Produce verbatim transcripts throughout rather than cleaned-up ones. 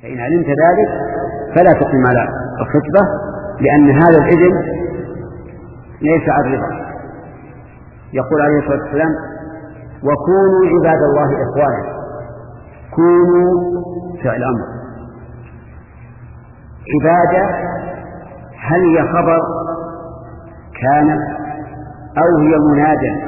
فإن علمت ذلك فلا تقم على الخطبة، لأن هذا الإذن ليس عن رضا. يقول عليه الصلاة والسلام: وكونوا عباد الله إخوانا. كونوا فعل أمر. عبادة هل هي خبر كان أو هي منادى؟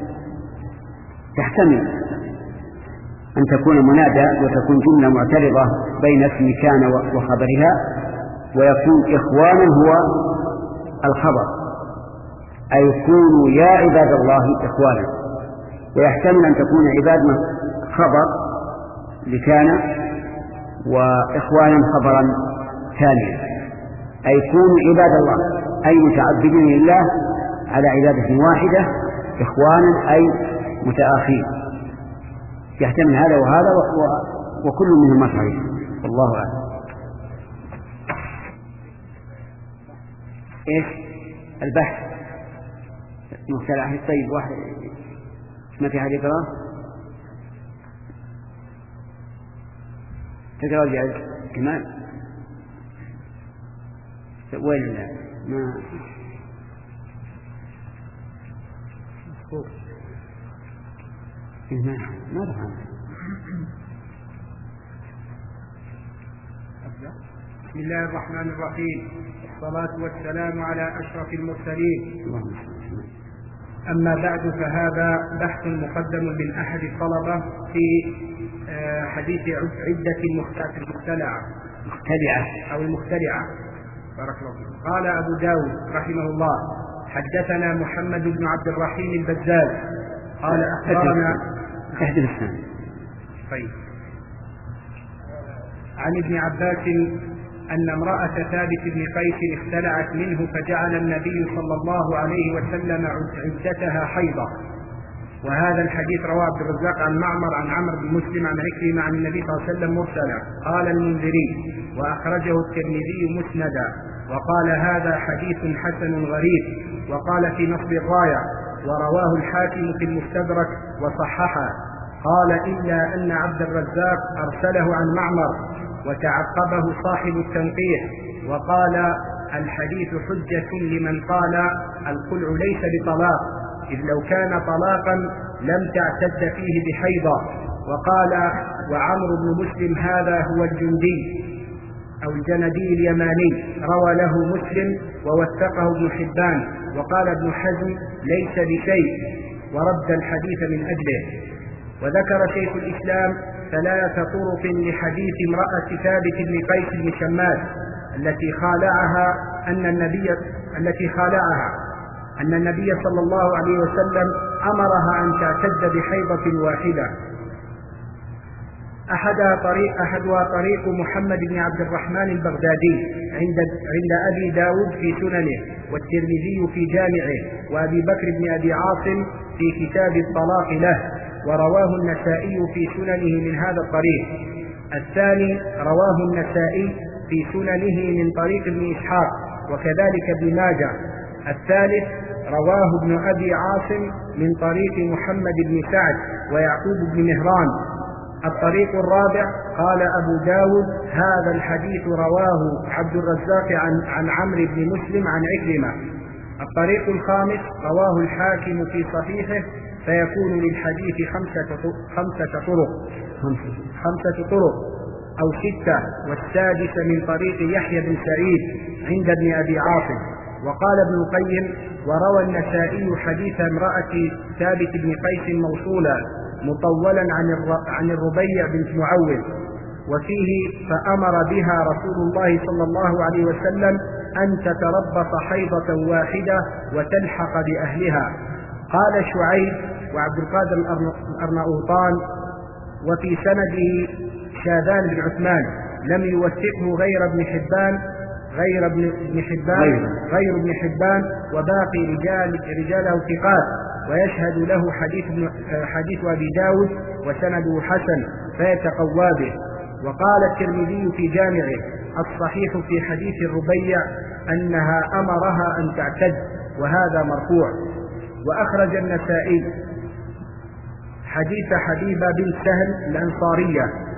تحتمل أن تكون منادى وتكون جملة معترضة بين اسم كان وخبرها، ويكون إخوانا هو الخبر، أي كونوا يا عباد الله إخوانا. ويحتمل أن تكون عبادنا خبر لكان وإخوانا خبرا ثانيا، أي كونوا عباد الله أي متعبدين لله على عبادة واحدة، إخوانا أي متآخين. يحتمل هذا وهذا وكل منهما صحيح، والله أعلم. إيش البحث مختلع؟ طيب واحد ما في حد يقرأ؟ تقرأ جاء كمان وين ما ما ما رحم. بسم الله الرحمن الرحيم، والصلاة والسلام على أشرف المرسلين. أما بعد، فهذا بحث مقدم من أحد الطلبة في حديث عدة المختلعة مختلعة أو المختلعة. بارك الله فيكم. قال أبو داود رحمه الله: حدثنا محمد بن عبد الرحيم البزاز قال أخبرنا احدث الثاني طيب عن ابن عباس أن امرأة ثابت بن قيس اختلعت منه، فجعل النبي صلى الله عليه وسلم عدتها حيضة. وهذا الحديث رواه عبد الرزاق عن معمر عن عمرو بن مسلم عن عكرمة عن النبي صلى الله عليه وسلم مرسلا. قال المنذري: وأخرجه الترمذي مسندا، وقال هذا حديث حسن غريب. وقال في نصب الراية: ورواه الحاكم في المستدرك وصححه. قال: إلا أن عبد الرزاق أرسله عن معمر، وتعقبه صاحب التنقيح وقال: الحديث حجة لمن قال الخلع ليس بطلاق، إذ لو كان طلاقا لم تعتد فيه بحيضة. وقال: وعمرو بن مسلم هذا هو الجندي أو الجندي اليماني، روى له مسلم ووثقه ابن حبان. وقال ابن حزم: ليس بشيء، ورد الحديث من أجله. وذكر شيخ الإسلام ثلاث طرق لحديث امرأة ثابت بن قيس بن شماس التي خالعها أن النبي التي خالعها أن النبي صلى الله عليه وسلم أمرها أن تعتد بحيضة واحدة. أحدها طريق أحدها طريق محمد بن عبد الرحمن البغدادي عند عند أبي داود في سننه، والترمذي في جامعه، وأبي بكر بن أبي عاصم في كتاب الطلاق له، ورواه النسائي في سننه من هذا الطريق. الثاني رواه النسائي في سننه من طريق ابن إسحاق، وكذلك ابن ماجه. الثالث رواه ابن أبي عاصم من طريق محمد بن سعد ويعقوب بن مهران. الطريق الرابع قال أبو داود: هذا الحديث رواه عبد الرزاق عن, عن عمرو بن مسلم عن عكرمة. الطريق الخامس رواه الحاكم في صحيحه، فيكون للحديث خمسة, خمسة طرق خمسة طرق أو ستة، والسادس من طريق يحيى بن سعيد عند ابن أبي عاصم. وقال ابن القيم: وروى النسائي حديث امرأة ثابت بن قيس موصولا مطولا عن عن الربيع بنت معوذ، وفيه: فأمر بها رسول الله صلى الله عليه وسلم أن تتربص حيضة واحدة وتلحق بأهلها. قال شعيب وعبد القادر الأرناؤوطان: وفي سنده شاذان بن عثمان، لم يوثقه غير ابن حبان غير ابن حبان غير ابن حبان وباقي رجال رجاله ثقات، ويشهد له حديث حديث أبي داود وسنده حسن فيتقوى به. وقال الترمذي في جامعه: الصحيح في حديث الربيع أنها أمرها أن تعتد، وهذا مرفوع. وأخرج النسائي حديث حبيبة بن سهل الأنصارية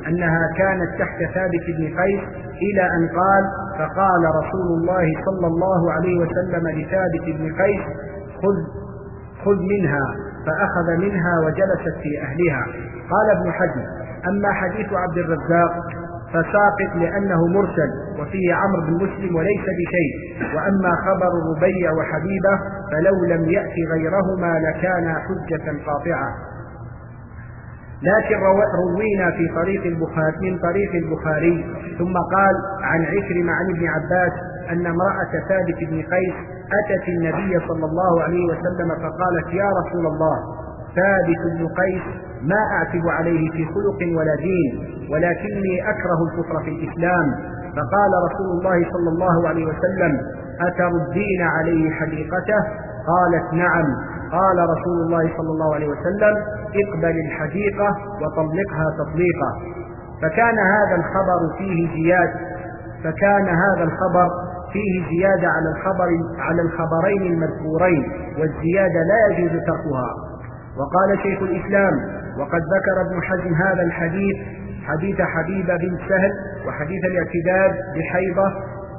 أنها كانت تحت ثابت بن قيس إلى أن قال: فقال رسول الله صلى الله عليه وسلم لثابت بن قيس: خذ, خذ منها، فأخذ منها وجلست في أهلها. قال ابن حزم: أما حديث عبد الرزاق فساقط لأنه مرسل وفيه عمرو بن مسلم وليس بشيء، وأما خبر ربيع وحبيبة فلو لم يأتي غيرهما لكان حجة قاطعة. لكن روينا في طريق البخاري من طريق البخاري ثم قال عن عكرمة عن ابن عباس أن امرأة ثابت بن قيس أتت النبي صلى الله عليه وسلم فقالت: يا رسول الله، ثابت بن قيس ما أعتب عليه في خلق ولا دين، ولكني أكره الكفر في الإسلام. فقال رسول الله صلى الله عليه وسلم: أتردين عليه حديقته؟ قالت: نعم. قال رسول الله صلى الله عليه وسلم: اقبل الحديقة وطلقها تطليقا. فكان هذا الخبر فيه زيادة فكان هذا الخبر فيه زيادة على الخبر على الخبرين المذكورين، والزيادة لا يجوز تركها. وقال شيخ الإسلام: وقد ذكر ابن حزم هذا الحديث، حديث حبيبة بن سهل وحديث الاعتداد بحيضة،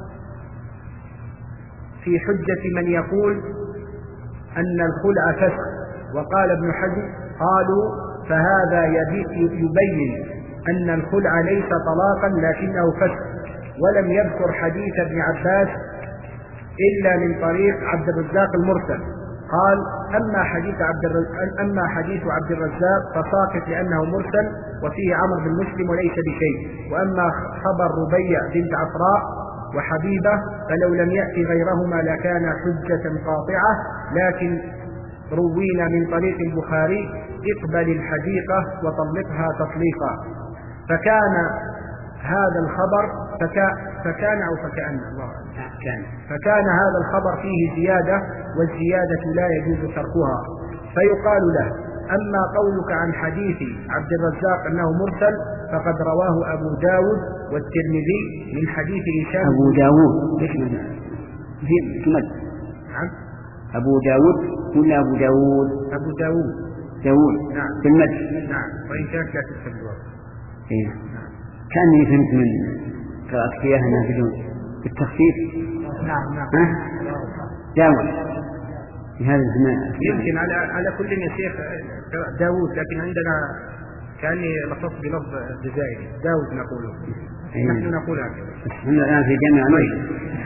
في حجة من يقول أن الخلع فسخ. وقال ابن حزم: قالوا فهذا يبين أن الخلع ليس طلاقا لكنه فسخ، ولم يذكر حديث ابن عباس إلا من طريق عبد الرزاق المرسل. قال: أما حديث عبد الرزاق أما حديث عبد الرزاق فساقط لأنه مرسل وفيه عمرو بن مسلم وليس بشيء، وأما خبر ربيع بنت عفراء وحبيبة فلو لم يأتي غيرهما لكان حجة قاطعة. لكن روينا من طريق البخاري: اقبل الحديقة وطلقها تطليقا. فكان هذا الخبر فكا فكان أو فكأن الله كان فكان هذا الخبر فيه زيادة، والزيادة لا يجوز تركها. فيقال له: أما قولك عن حديث عبد الرزاق أنه مرسل فقد رواه أبو داود والترمذي من حديث هشام. أبو داود في كمل. نعم. أبو داود ولا أبو داود؟ أبو داود. داود. نعم. في المد. نعم. وإن كان كاتب في الجواب. إيه. كأني فهمت من قراءتك إياها هنا بدون بالتخفيف. نعم نعم. ها؟ داود. هذا يمكن على على كل يا شيخ داود، لكن عندنا كأني لفظت بلفظ الجزائري داود نقوله. أيه. نحن نقول هكذا. نحن الآن في جامع مي.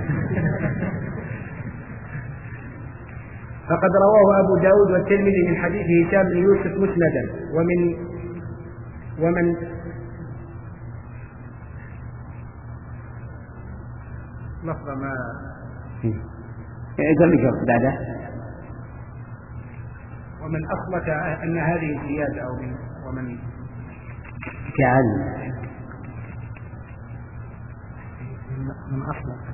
فقد رواه أبو داود والترمذي من حديث هشام بن يوسف مسندا، ومن ومن لفظ ما يقول بعده ومن أثبت أن هذه الزيادة أو من ومن كعل من أثبت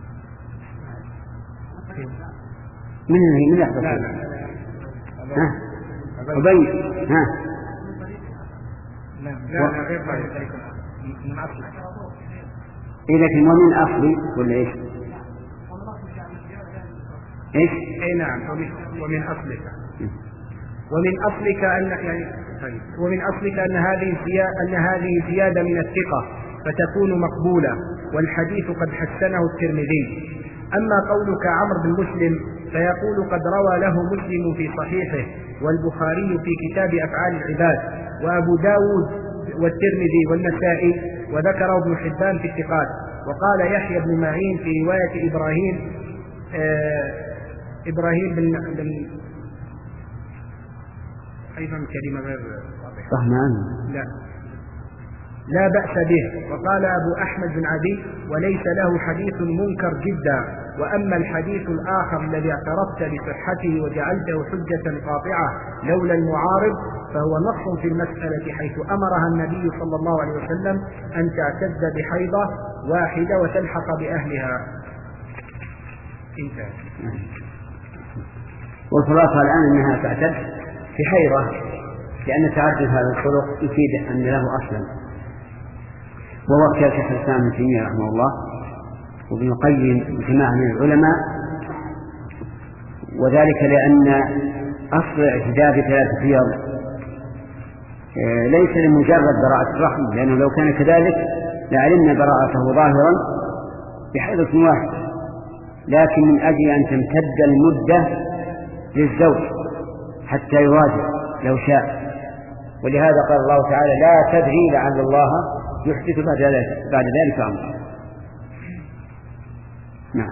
من من من أحدث؟ لا لا ها أبي ها لا لا غير ذلك من أصل. إيه لكن ومن أصلي ولا إيش؟ إيش؟ أي نعم. ومن أصلك ومن أصلك أن يعني ومن أصلك أن هذه زيادة أن هذه زيادة من الثقة فتكون مقبولة، والحديث قد حسنه الترمذي. أما قولك عمرو بن مسلم فيقول قد روى له مسلم في صحيحه، والبخاري في كتاب أفعال العباد، وأبو داود والترمذي والنسائي، وذكره ابن حبان في الثقات. وقال يحيى بن معين في رواية إبراهيم آه إبراهيم بن, بن أيضا كلمة غير واضحة. لا لا بأس به. وقال أبو أحمد بن عدي وليس له حديث منكر جدا. وأما الحديث الآخر الذي اعترفت بصحته وجعلته حجة قاطعة لولا المعارض فهو نص في المسألة، حيث أمرها النبي صلى الله عليه وسلم أن تعتد بحيضة واحدة وتلحق بأهلها. انتهى. والخلاصة الآن أنها تعتد في حيضة، لأن تعدد هذا الخلق يفيد أن له أصلا. وهو اختيار شيخ الإسلام ابن تيمية رحمه الله وابن القيم وجماعة من العلماء، وذلك لأن أصل الاعتداء بثلاثة حيض ليس لمجرد براءة الرحم، لأنه لو كان كذلك لعلمنا براءته ظاهرا بحيضة واحد، لكن من أجل أن تمتد المدة للزوج حتى يواجه لو شاء. ولهذا قال الله تعالى: لا تدري لعل الله يحدث بعد ذلك بعد ذلك أمرا. نعم.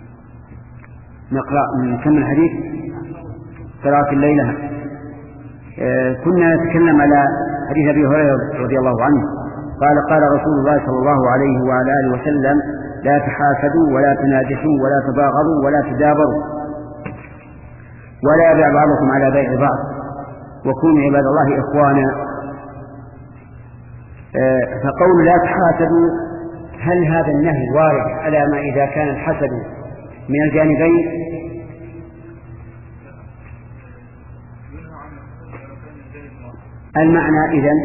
نقرأ نكمل الحديث. قراءة الليلة. آه كنا نتكلم على حديث أبي هريرة رضي الله عنه قال: قال رسول الله صلى الله عليه وعلى آله وسلم: لا تحاسدوا ولا تناجشوا ولا تباغضوا ولا تدابروا ولا يبيع بعضكم على بيع بعض وكونوا عباد الله إخوانا. آه فقول لا تحاسدوا، هل هذا النهي وارد على ما إذا كان الحسد من الجانبين؟ المعنى إذن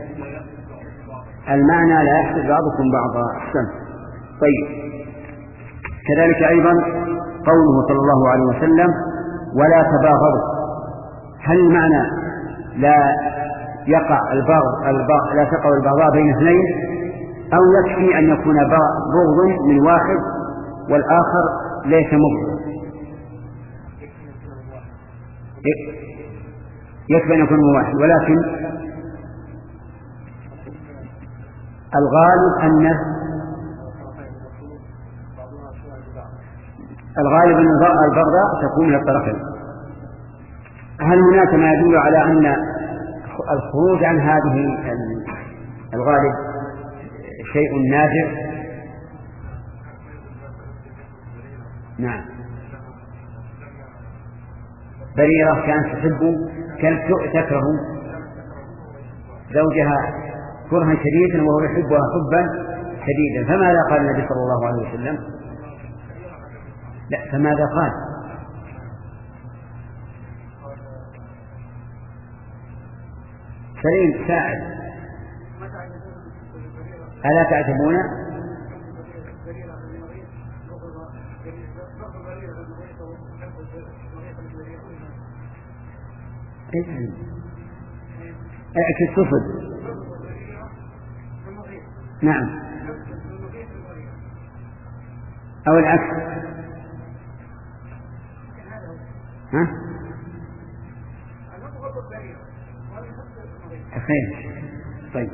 المعنى لا يحسد بعضكم بعضا. أحسن. طيب. كذلك أيضا قوله صلى الله عليه وسلم: ولا تباغضوا، هل المعنى لا يقع البغض البغض لا تقع البغضاء بين اثنين، أو يكفي أن يكون بغض من واحد والآخر ليس مبغض؟ يكفي أن يكون من واحد، ولكن الغالب أن الغالب أن البغضاء تكون من الطرفين. هل هناك ما يدل على أن الخروج عن هذه الغالب شيء نادر؟ نعم. بريرة كانت تحب كانت تكره زوجها كرها شديدا وهو يحبها حبا شديدا، فماذا قال النبي صلى الله عليه وسلم؟ لا، فماذا قال؟ سليم ساعد. ألا تعجبون؟ اعكس صفد. نعم. أو العكس. ها؟ خير. طيب.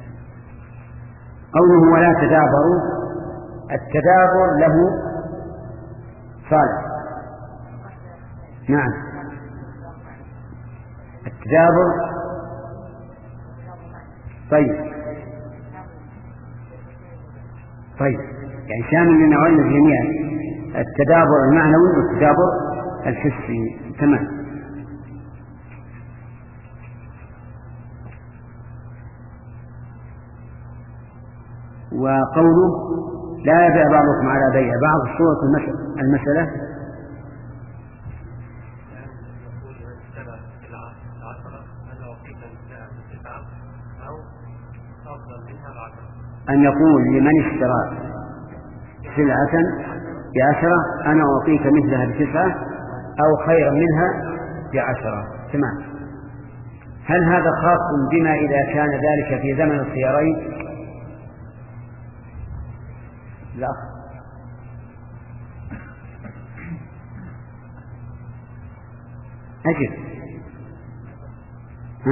قوله ولا تدابروا، التدابر له صالح. نعم. التدابر طيب طيب يعني شامل للنوعين الجميع، التدابر المعنوي والتدابر الحسي. تمام. وقوله لا يبيع بعضكم على بيع بعض، صورة المسألة أن يقول لمن اشترى سلعة بعشرة أنا أعطيك مثلها بتسعة أو خيرا منها بعشرة. تمام. هل هذا خاص بما إذا كان ذلك في زمن الخيارين؟ لا. أجل. ها؟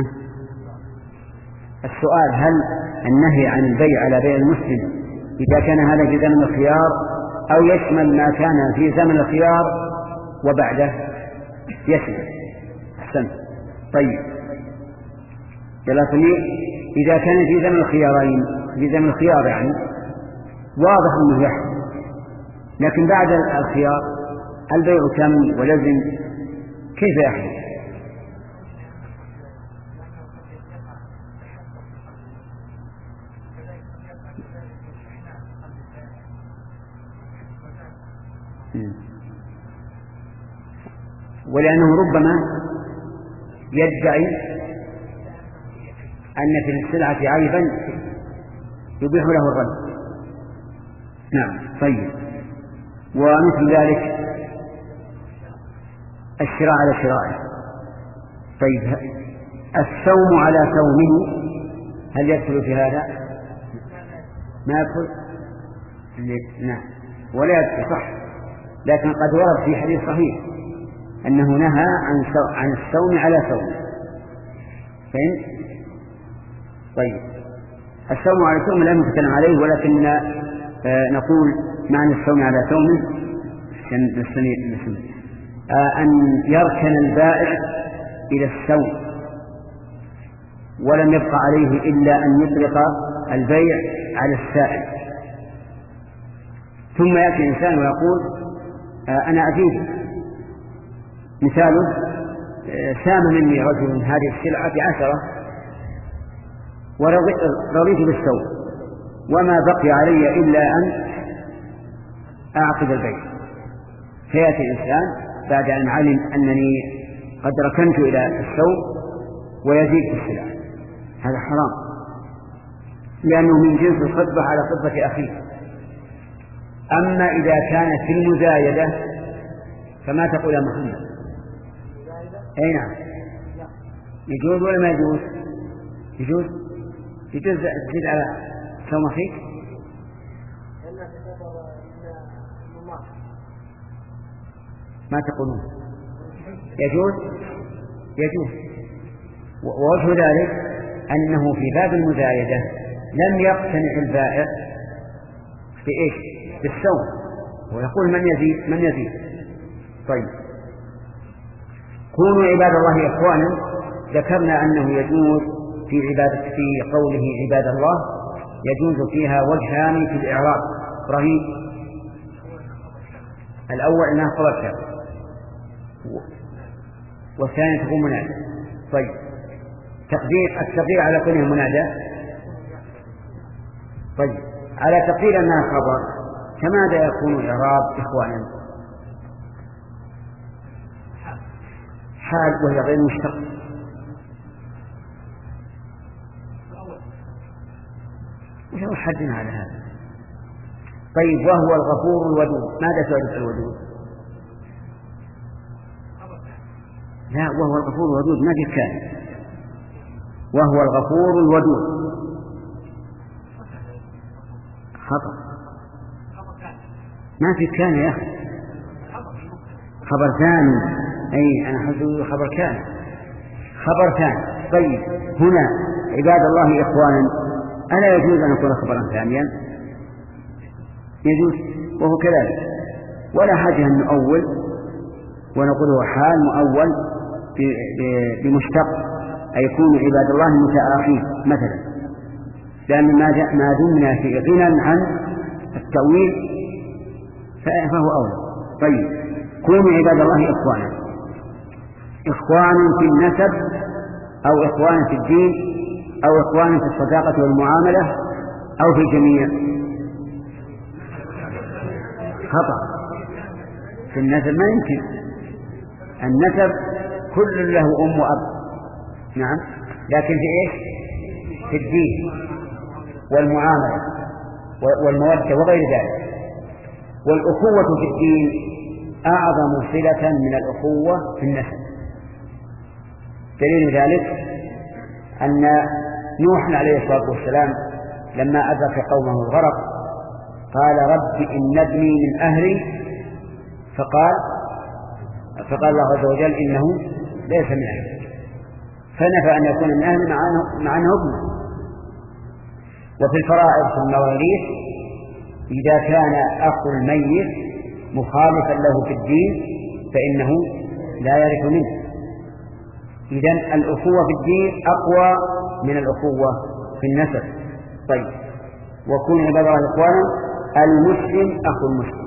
السؤال: هل النهي عن البيع على بيع المسلم إذا كان هذا في زمن الخيار أو يشمل ما كان في زمن الخيار وبعده؟ يشمل. أحسنت. طيب. ثلاثمائة إذا كان في زمن الخيارين في زمن الخيار يعني واضح أنه يحصل، لكن بعد الخيار البيع تم ولزم، كيف يحصل؟ ولأنه ربما يدعي أن في السلعة عيبا يبيح له الرد. نعم. طيب. ومثل ذلك الشراء على شرائه. طيب. الصوم على صومه هل يدخل في هذا؟ ما يدخل؟ نعم ولا يدخل صح، لكن قد ورد في حديث صحيح أنه نهى عن الصوم على صوم. فهمت؟ طيب الصوم على صوم لا نتكلم عليه، ولكن آه نقول معنى الصوم على صوم آه أن يركن البائع إلى الصوم ولم يبقى عليه إلا أن يطلق البيع على السائل، ثم يأتي إنسان ويقول آه أنا أزيد. مثاله آه سام مني رجل هذه السلعة بعشرة ورضيت بالسوم وما بقي علي إلا أن أعقد البيع، فيأتي إنسان بعد أن علم أنني قد ركنت إلى السوم ويزيد في السلعة، هذا حرام لأنه من جنس الخطبة على خطبة أخيه. أما إذا كانت في المزايدة فما تقول يا محمد؟ أي نعم يجوز ولا ما يجوز؟ يجوز يجوز تزيد على صوم أخيك؟ ما تقولون يجوز؟ يجوز. ووجه ذلك أنه في باب المزايدة لم يقتنع البائع بإيش؟ بالصوم، ويقول من يزيد من يزيد. طيب كونوا عباد الله إخوانا، ذكرنا أنه يجوز في عبادة في قوله عباد الله يجوز فيها وجهان في الإعراب. إبراهيم الأول أنها خبر كان، والثاني تكون منادى. طيب تقدير التقدير على كونه منادى، طيب على تقدير أنها خبر فماذا يكون إعراب إخوانا؟ حال وهي غير مشتق. وش حدنا على هذا؟ طيب وهو الغفور الودود، ماذا تعرف الودود؟ لا وهو الغفور الودود ما في كان، وهو الغفور الودود خطأ ما في كان يا أخي، خبر ثاني. أي أنا حسب خبر كان خبر ثاني. طيب هنا عباد الله إخوانا ألا يجوز أن يكون خبرا ثانيا؟ يجوز وهو كذلك، ولا حاجة أن نؤول ونقول هو حال مؤول بمشتق أي يكون عباد الله متآخين مثلا، لأن ما دمنا في غنى عن التأويل فهو أولى. طيب كونوا عباد الله إخوانا، إخوانا في النسب أو إخوانا في الدين أو إخوانا في الصداقة والمعاملة أو في الجميع؟ خطأ. في النسب ما يمكن، النسب كل له أم وأب نعم، لكن في إيش؟ في الدين والمعاملة والمودة وغير ذلك. والأخوة في الدين أعظم صلة من الأخوة في النسب. دليل ذلك أن نوح عليه الصلاة والسلام لما أدرك قومه الغرق قال رب إن ابني من أهلي، فقال فقال الله عز وجل إنه ليس من أهلي، فنفى أن يكون من أهل مع أنه ابنه. وفي الفرائض في المواريث إذا كان أخو الميت مخالفا له في الدين فإنه لا يرث منه. إذن الأخوة في الدين أقوى من الأخوة في النسب. طيب وكون عباد الله إخوانا، المسلم أخو المسلم،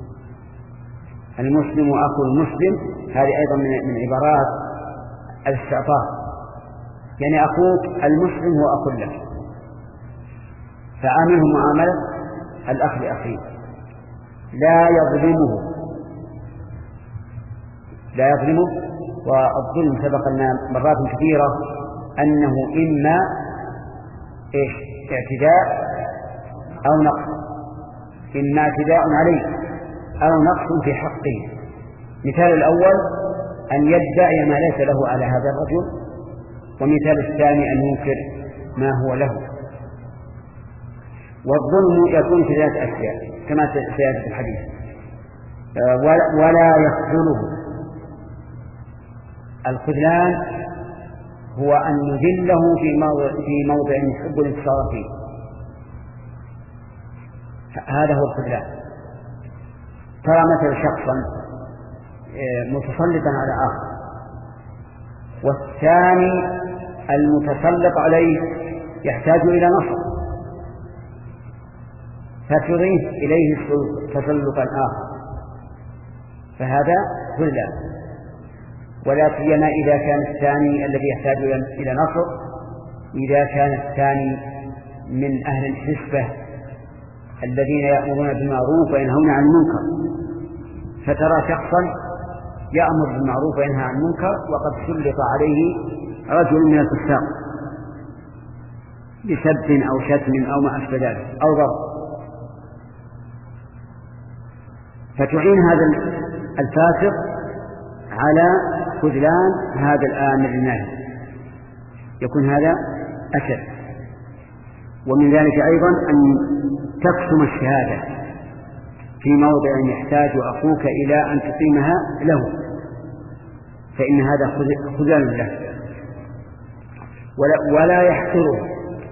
المسلم أخو المسلم، هذه أيضا من عبارات الاستعطاف، يعني أخوك المسلم هو أخو لك، فعامله معاملة الأخ لأخيه، لا يظلمه لا يظلمه والظلم سبق لنا مرات كثيرة أنه إما إيش؟ اعتداء أو نقص، إما اعتداء عليه أو نقص في حقه. مثال الأول أن يدعي ما ليس له على هذا الرجل ومثال الثاني أن ينكر ما هو له. والظلم يكون في ذات أشياء كما سيأتي في الحديث، ولا يخذله. الخذلان هو أن يذله في موضع, في موضع يحب الانتصار فيه، هذا هو الخذلان. ترى مثل شخصا متسلطا على آخر، والثاني المتسلط عليه يحتاج إلى نصر، فتضيف إليه تسلطا آخر، فهذا خذلان. ولا سيما إذا كان الثاني الذي يحتاج إلى نصر إذا كان الثاني من أهل الحسبة الذين يأمرون بالمعروف وينهون عن المنكر، فترى شخصا يأمر بالمعروف وينهى عن المنكر وقد سلط عليه رجل من الفساق بسب أو شتم أو ما أشبه ذلك أو ضرب، فتعين هذا الفاسق على خذلان هذا الآمر الناهي، يكون هذا أشد. ومن ذلك أيضا أن تقسم الشهادة في موضع يحتاج أخوك إلى أن تقيمها له، فإن هذا خذلان له. ولا, ولا يحقره،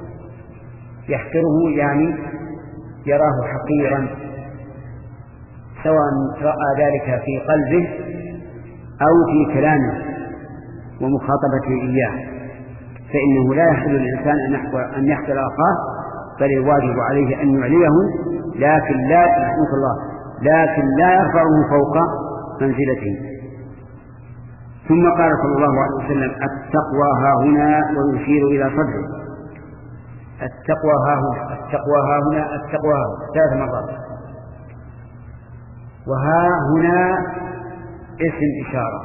يحقره يعني يراه حقيرا، سواء رأى ذلك في قلبه أو في كلامه ومخاطبته إياه، فإنه لا يحل للإنسان أن يحقر أخاه، بل الواجب عليه أن يعليه، لكن لا يحقق الله لكن لا يرفعه فوق منزلته. ثم قال صلى الله عليه وسلم: التقوى ها هنا، ويشير إلى صدره. التقوى ها هنا، التقوى ها هنا، التقوى ها هنا ثلاث مرات. وها هنا اسم إشارة،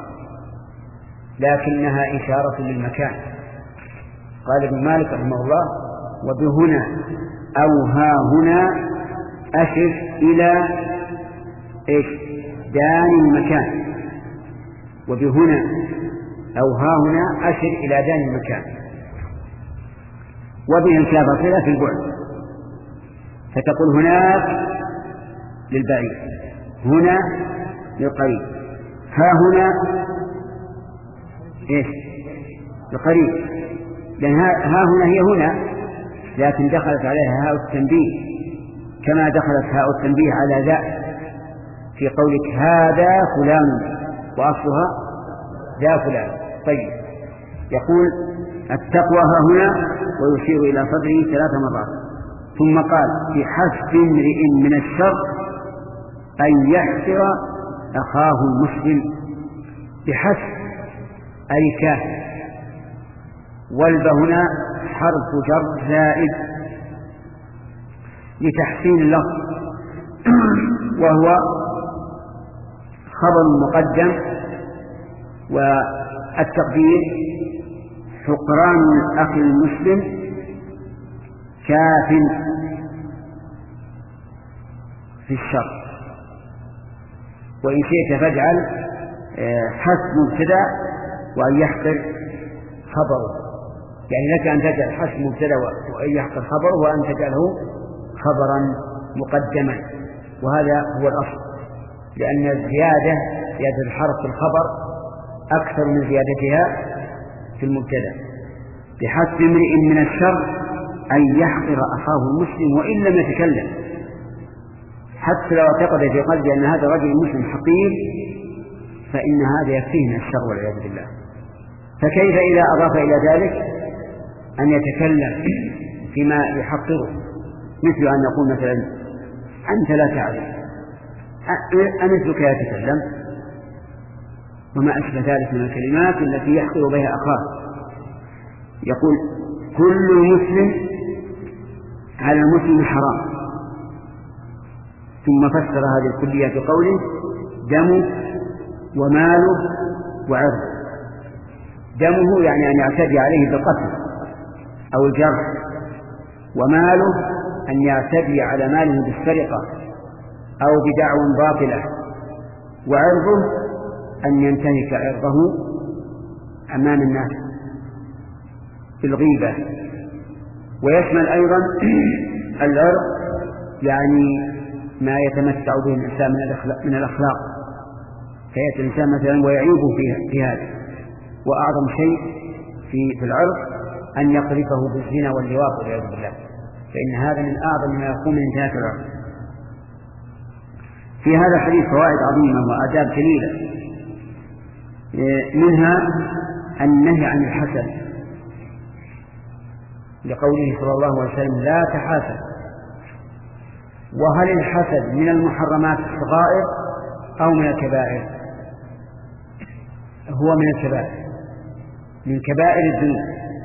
لكنها إشارة للمكان. قال ابن مالك رحمه الله: وبهنا أو ها هنا أشر إلى إيش؟ دان المكان. وبهنا أو ها هنا أشر إلى دان المكان. وبه الكافة صلة في البعد، فتقول هناك للبعيد، هنا للقريب، ها هنا إيش؟ للقريب، لأن ها هنا هي هنا، لكن دخلت عليها هاء التنبيه، كما دخلت هاء التنبيه على ذا في قولك هذا فلان، وأصلها ذا فلان. طيب، يقول: التقوى ها هنا، ويشير إلى صدره ثلاث مرات. ثم قال: بحسب امرئ من الشر أن يحسر أخاه المسلم. بحسب أي كافر، والب هنا حرف جر زائد لتحسين اللفظ، وهو خبر مقدم، والتقدير: حقران الأخ المسلم كاف في الشر. وإن شئت فاجعل حسب مبتدأ وأن يحقر خبره، يعني لك أن تجعل حسب مبتدأ وأن يحقر خبره، وأن تجعله خبرا مقدما، وهذا هو الأصل، لأن الزيادة زيادة الحرف في الخبر أكثر من زيادتها في المبتدأ. بحسب امرئ من الشر أن يحقر أخاه المسلم وإن لم يتكلم، حتى لو اعتقد في قلبه أن هذا الرجل المسلم حقير، فإن هذا يكفيه من الشر والعياذ بالله. فكيف إذا أضاف إلى ذلك أن يتكلم فيما يحقره، مثل أن يقول مثلا: أنت لا تعرف، أمثلك يتكلم، وما أشبه ذلك من الكلمات التي يحقر بها أخاه. يقول: كل مسلم على المسلم حرام. ثم فسر هذه الكلية بقوله: دمه وماله وعرضه. دمه يعني أن يعتدي عليه بالقتل أو الجرح، وماله أن يعتدي على ماله بالسرقة أو بدعوى باطلة، وعرضه أن ينتهك عرضه أمام الناس. بالغيبة. ويشمل أيضا العرض يعني ما يتمتع به الإنسان من الأخلاق، فيأتي الإنسان مثلا ويعيبه في هذا. وأعظم شيء في العرض أن يقذفه بالزنا واللواط والعياذ بالله، فإن هذا من أعظم ما يكون من انتهاك العرض. في هذا الحديث فوائد عظيمة وآداب جليلة، منها النهي عن الحسد، لقوله صلى الله عليه وسلم لا تحاسد. وهل الحسد من المحرمات الصغائر أو من الكبائر؟ هو من الكبائر، من كبائر الذنوب،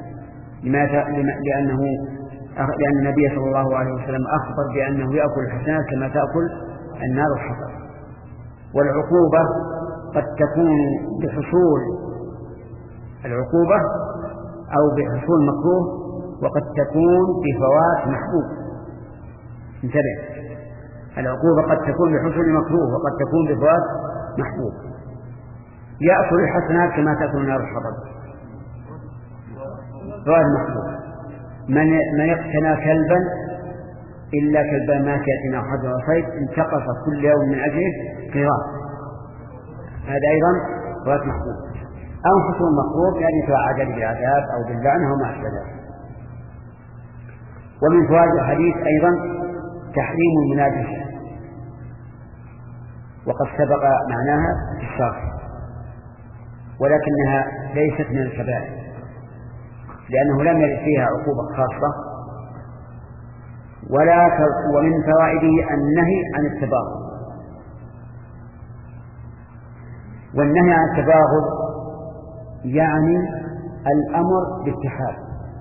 لأنه لأن النبي صلى الله عليه وسلم أخبر بأنه يأكل الحسنات كما تأكل النار الحطب. والعقوبة قد تكون بحصول العقوبة أو بحصول مكروه، وقد تكون بفوات محبوب. انتبه، العقوبة قد تكون بحصول مكروه وقد تكون بفوات محبوب. يأكل الحسنات كما تأكل النار الحطب، فوات محبوب. من من اقتنى كلبا إلا كلبا ماكية أو حجر صيد انتقص كل يوم من أجله قيراط، هذا أيضا فوات محبوب. أو حصول مكروه يعني توعد بالعذاب أو باللعنة أو ما أشبه ذلك. ومن فوائد الحديث أيضا تحريم المناجشة، وقد سبق معناها في الشرح، ولكنها ليست من الكبائر لأنه لم يرد فيها عقوبة خاصة. ولا ت... ومن فوائده النهي عن التباغض. والنهي عن التباغض يعني الأمر بالاتحاد،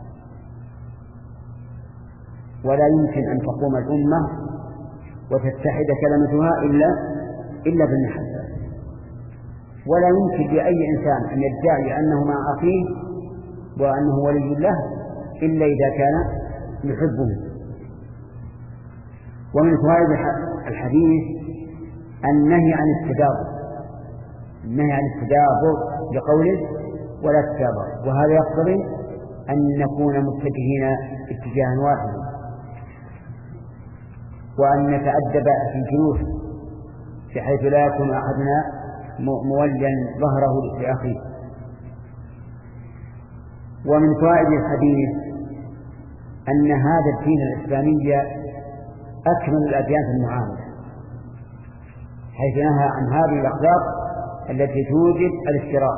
ولا يمكن أن تقوم الأمة وتتحد كلمتها إلا إلا بالمحبة. ولا يمكن لأي إنسان أن يدعي أنه مع أخيه وأنه ولي الله إلا إذا كان يحبه. ومن فوائد الحديث النهي عن التدابر، النهي عن التدابر لقوله ولا تدابر، وهذا يقتضي أن نكون متجهين اتجاها واحدا، وأن نتأدب في الجلوس بحيث لا يكون أحدنا موليا ظهره لأخيه. ومن فوائد الحديث أن هذا الدين الإسلامي أكمل الأديان في المعاملة، حيث نهى عن هذه الأخلاق التي توجب الافتراء.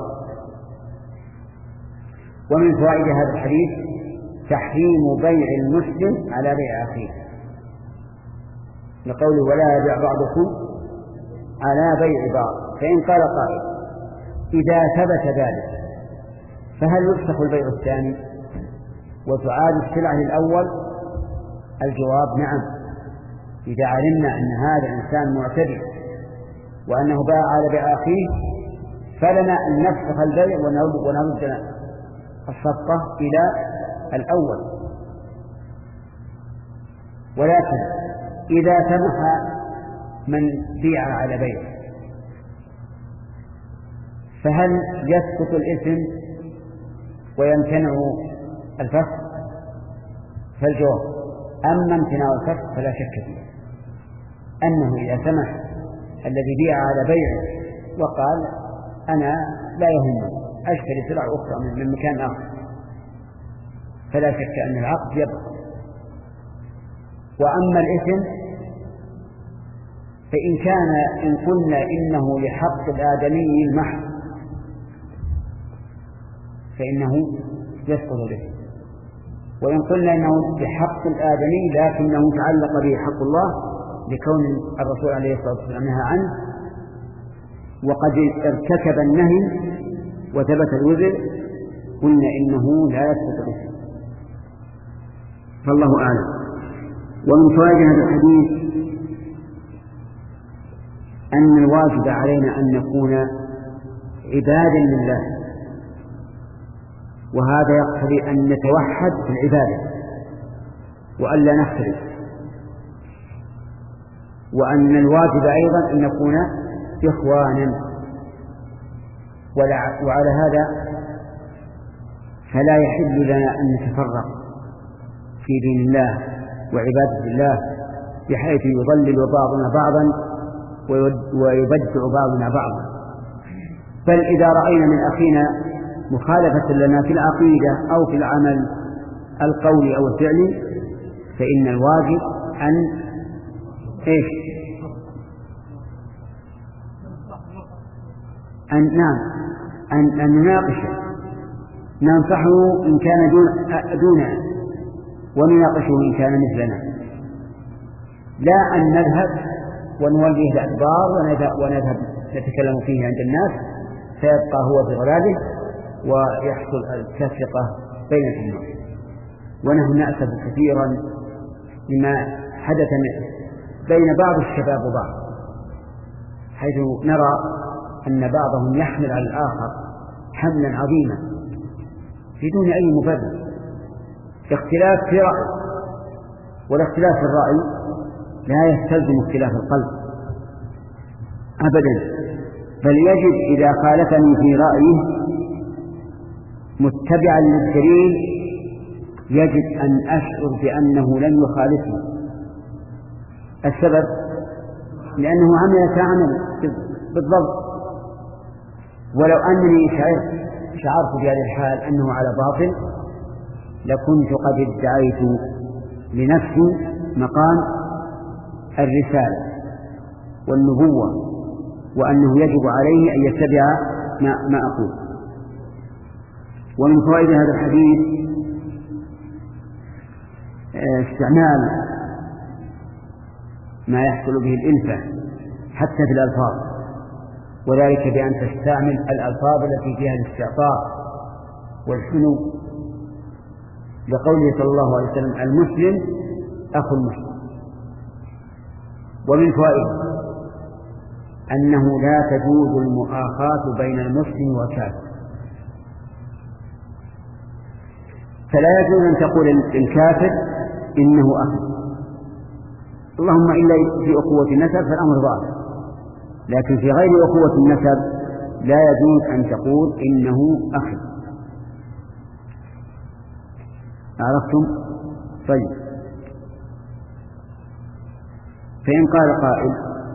ومن فوائد هذا الحديث تحريم بيع المسلم على بيع أخيه، لقوله ولا يبيع بعضكم على بيع بعض. فإن قال قائل إذا ثبت ذلك فهل يفسخ البيع الثاني وتعاد السلعة للأول؟ الجواب نعم، إذا علمنا أن هذا الإنسان معتدي وأنه باع على بيع أخيه فلنا أن نفسخ البيع ونرد الصفقة إلى الأول. ولكن إذا سمح من بيع على بيع فهل يسقط الإثم ويمتنع الفسخ؟ فالجواب أما امتناع الفسخ فلا شك فيه أنه إذا سمح الذي بيع على بيعه وقال أنا لا يهمني أشتري سلع أخرى من مكان آخر، فلا شك أن العقد يبقى. وأما الإثم فإن كان إن قلنا إنه لحق الآدمي المحض فإنه يسقط به، وإن قلنا إنه بحق الآدمي لكنه تعلق به حق الله لكون الرسول عليه الصلاة والسلام نهى عنه وقد ارتكب النهي وثبت الوزر، قلنا إنه لا يسقط به، فالله أعلم. ومن فوائد هذا الحديث أن الواجب علينا أن نكون عبادا لله، وهذا يقتضي أن نتوحد في العبادة وأن لا نختلف، وأن الواجب أيضا أن نكون إخوانا. وعلى هذا فلا يحل لنا أن نتفرق في دين الله وعبادة الله بحيث يضلل بعضنا بعضا ويبدع بعضنا بعضا، بل إذا رأينا من أخينا مخالفة لنا في العقيدة أو في العمل القولي أو الفعلي فإن الواجب أن إيش؟ أن نعم أن, أن نناقشه، ننصحه إن كان دون دوننا ونناقشه إن كان مثلنا، لا أن نذهب ونوليه الأدبار ونذهب نتكلم فيه عند الناس فيبقى هو بغلاله ويحصل التفرقة بين الأمة. ونحن نأسف كثيرا لما حدث بين بعض الشباب وبعض، حيث نرى أن بعضهم يحمل على الآخر حملا عظيما بدون أي مبرر، اختلاف في رأي، والاختلاف في الرأي لا يستلزم اختلاف القلب أبدا، بل يجب إذا خالفني في رأيه متبعا للدليل يجب أن أشعر بأنه لن يخالفني. السبب لأنه عمل كعمل بالضبط، ولو أنني شعرت شعرت في هذه الحال أنه على باطل لكنت قد ادعيت لنفسي مقام الرسالة والنبوة، وأنه يجب عليه أن يتبع ما, ما أقول. ومن فوائد هذا الحديث استعمال ما يحصل به الإلفة حتى في الألفاظ، وذلك بأن تستعمل الألفاظ التي فيها الاستعطاف والحنو، لقوله صلى الله عليه وسلم المسلم أخو المسلم. ومن فوائد أنه لا تجوز المؤاخاة بين المسلم والكافر، فلا يجوز أن تقول الكافر إنه أخي، اللهم إلا في أخوة النسب فالأمر ضعف، لكن في غير أخوة النسب لا يجوز أن تقول إنه أخي. عرفتم؟ طيب، فإن قال قائل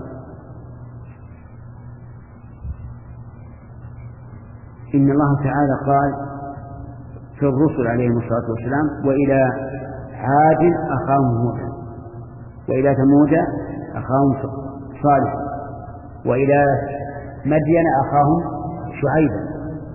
إن الله تعالى قال في الرسل عليهم الصلاة والسلام وإلى عاد أخاهم هودا، وإلى ثمود أخاهم صالح، وإلى مدين أخاهم شعيبا،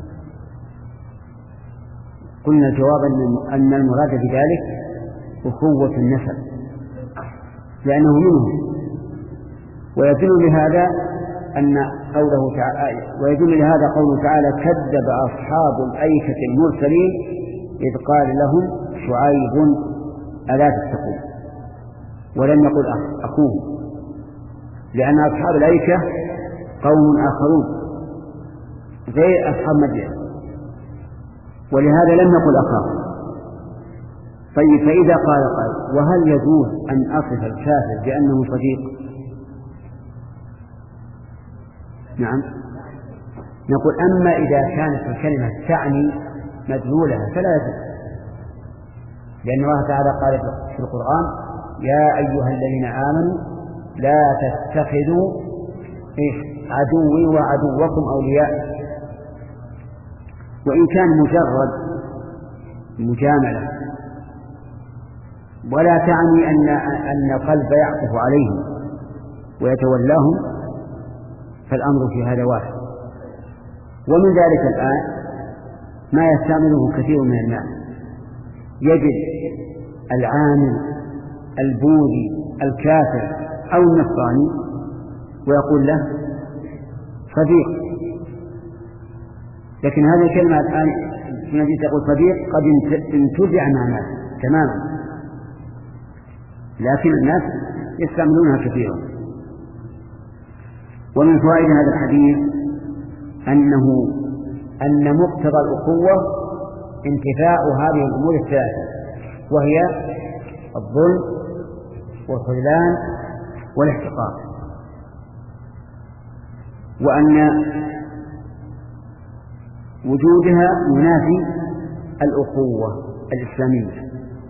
قلنا الجواب أن المراد بذلك أخوة النسب لأنه منهم، ويدل لهذا أن قوله تعالى ويدل لهذا قوله تعالى كذب أصحاب الأيكة المرسلين إذ قال لهم شعيب ألا تتقون، ولم يقل أخوه، لأن أصحاب الأيكة قوم آخرون غير أصحاب مدين، ولهذا لم يقل أخاه. طيب، فإذا قال قال وهل يجوز أن أصف الكافر بأنه صديق؟ نعم، نقول أما إذا كانت الكلمة تعني مدلولها فلا يجوز، لأن الله تعالى قال في القرآن يا أيها الذين آمنوا لا تتخذوا عدوي وعدوكم أولياء، وإن كان مجرد مجاملة ولا تعني أن أن القلب يعطف عليهم ويتولاهم، فالأمر في هذا واحد. ومن ذلك الآن ما يستعمله كثير من الناس، يجد العامل البوذي الكافر أو النصراني ويقول له صديق، لكن هذه الكلمة الآن التي تقول صديق قد انتزع معناها تماما، لكن الناس يستعملونها كثيرا. ومن فوائد هذا الحديث أنه أن مقتضى الأخوة انتفاء هذه الأمور الثلاثة، وهي الظلم والخذلان والاحتقار، وأن وجودها ينافي الأخوة الإسلامية.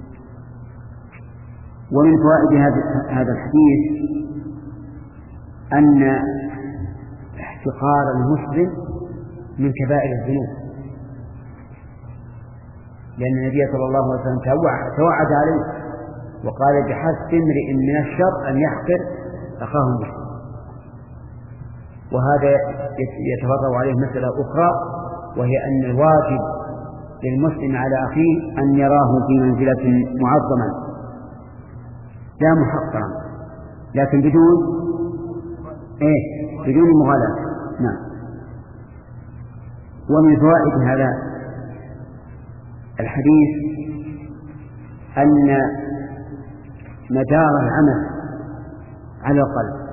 ومن فوائد هذا الحديث أن احتقار المسلم من كبائر الذنوب، لأن النبي صلى الله عليه وسلم توعد عليه وقال بحسب امرئ من الشر أن يحقر أخاه المسلم. وهذا يتفرع عليه مسألة أخرى، وهي أن الواجب للمسلم على أخيه أن يراه في منزلة معظما لا محقرا، لكن بدون إيه بدون مغالاة. نعم. ومن فوائد هذا الحديث أن مدار العمل على القلب،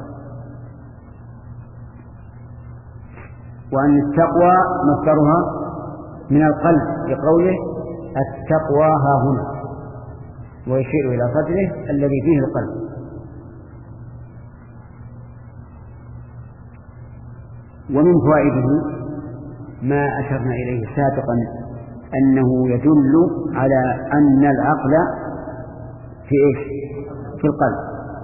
وأن التقوى مصدرها من القلب لقوله التقوى ها هنا، ويشير إلى صدره الذي فيه القلب. ومن فوائده ما أشرنا إليه سابقا أنه يدل على أن العقل في إيش؟ في القلب.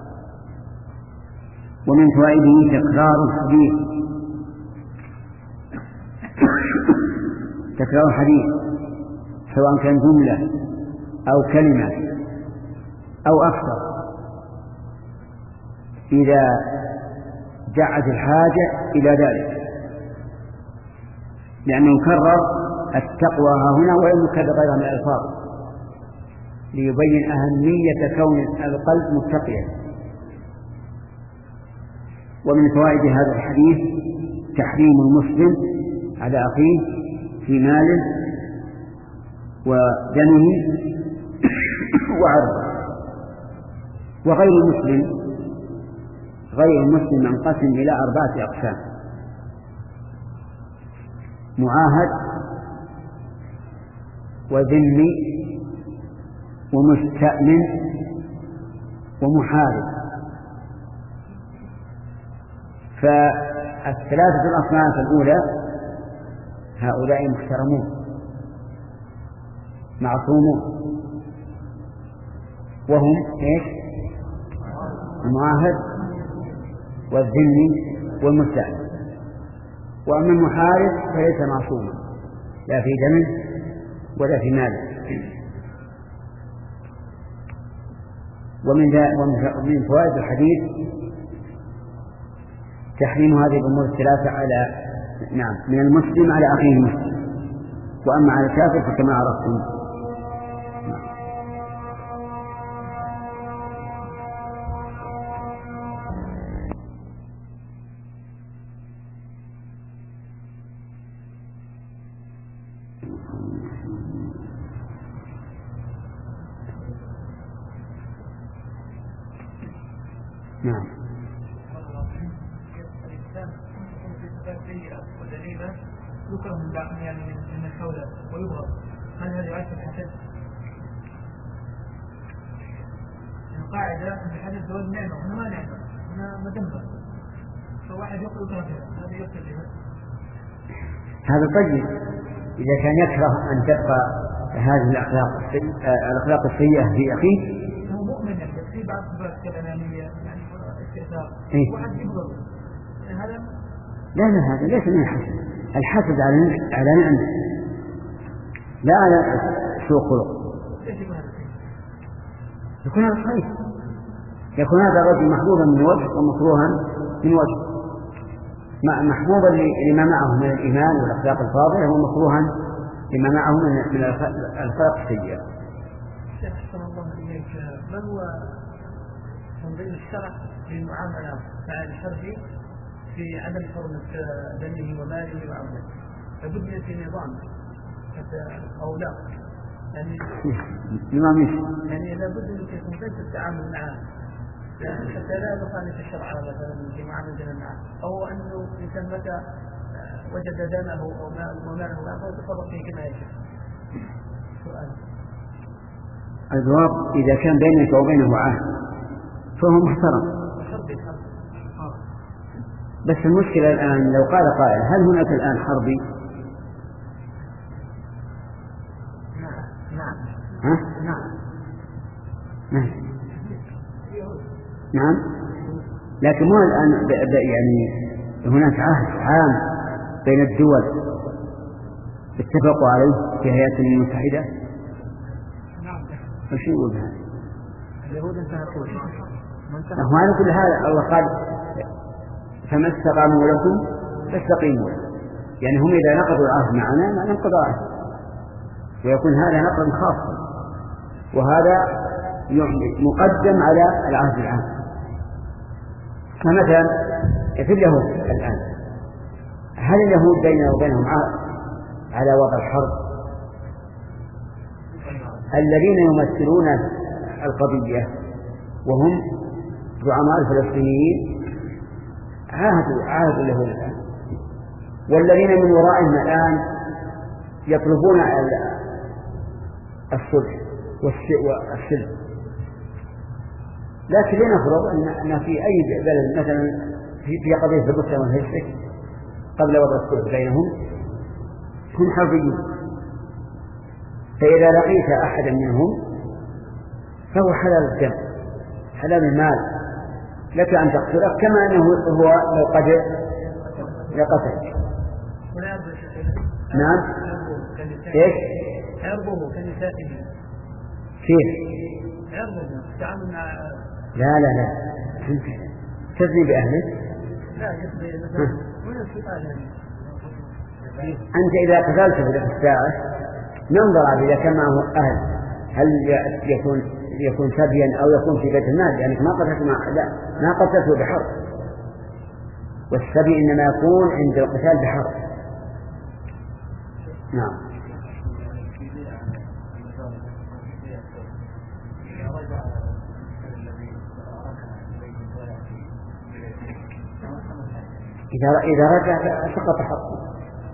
ومن فوائده تكرار الحديث تكرار الحديث سواء كان جملة أو كلمة أو أكثر إذا دعت الحاجة إلى ذلك، لأنه يكرر التقوى ها هنا وإن يكرر غيرها من الألفاظ ليبين أهمية كون القلب متقيا. ومن فوائد هذا الحديث تحريم المسلم على أخيه في ماله ودمه وعرضه. وغير المسلم غير المسلم ينقسم إلى أربعة أقسام: معاهد وذمي ومستأمن ومحارب. فالثلاثة الأصناف الأولى هؤلاء محترمون معصومون، وهم إيش؟ المعاهد والذمي والمستأمن. وأما المحارب فليس معصوما لا في دمه ولا في ماله. ومن فوائد الحديث تحريم هذه الأمور الثلاثة على نعم من المسلم على أخيه المسلم، وأما على الكافر فكما عرفتم. نعم. يكره من بعض يعني من الحولة ويبغض، هل هذا يعد الحسد؟ القاعدة أن الحسد زوج نعمة وهنا ما نعمة، هنا مذنبة، فواحد يقول كافر هذا يقتل. هذا طيب إذا كان يكره أن تبقى هذه الأخلاق الأخلاق السيئة في أخيه. هو مؤمن في بعض الصفات كالأنانية يعني استئثار، واحد يبغض هذا. لا لا هذا ليس من الحسد. الحسد على على نعمة لا على سوء خلق. يكون هذا صحيح، يكون هذا الرجل محبوبا من وجه ومكروها من وجه، محبوبا لما معه من الإيمان والأخلاق الفاضلة ومكروها لما معه من الأخلاق السيئة. شيخ أحسن الله إليك، ما هو تنظيم الشرع للمعاملة مع الحربي في عدم حرمة دمه وماله وعرضه؟ لابد من في نظام أو لا؟ يعني نظام يعني لابد من يكون كيف التعامل معه حتى لا يخالف الشرع مثلا في معاملتنا معه، أو أنه الإنسان متى وجد دمه أو ماله وعرضه يتصرف فيه كما يشاء. سؤال. الجواب إذا كان بينك وبينه عهد فهو محترم. بس المشكلة الآن لو قال قائل هل هناك الآن حربي؟ ها؟ نعم نعم، لكن مو الآن يعني هناك عهد عام بين الدول اتفقوا عليه في هيئة الأمم المتحدة. وش يقول هذا؟ اليهود انتهكوا هذا كل هذا الله قال فما استقاموا لكم فاستقيموا، يعني هم إذا نقضوا العهد معنا ما ننقض العهد، ويكون هذا نقضا خاصا، وهذا مقدم على العهد العام. فمثلا في اليهود الآن، هل اليهود بيننا وبينهم على وضع الحرب؟ الذين يمثلون القضية وهم زعماء الفلسطينيين عاهدوا عاهدوا اليهود الآن، والذين من ورائهم الآن يطلبون الصلح والسلم. لكن لنفرض أن في أي بلد مثلا في قضية البوسنة والهرسك قبل وضع الصلح بينهم هم حربيون، فإذا لقيت أحدا منهم فهو حلال الدم حلال المال لك أن تقتله، كما أنه هو لو قدر لقتلك. نعم. إيش؟ عرضه كنسائه. كيف؟ عرضه التعامل مع. لا لا لا تزني بأهلك. لا يزني مثلا ولا سؤال يعني. أنت إذا قتلته في الساعة ننظر عليه إذا كان معه أهل، هل يكون يكون سبيا أو يكون في بيت المال، لأنك ما قتلته مع لا ما قتلته بحرب، والسبي إنما يكون عند القتال بحرب. نعم. إذا إذا رجع سقط حقه،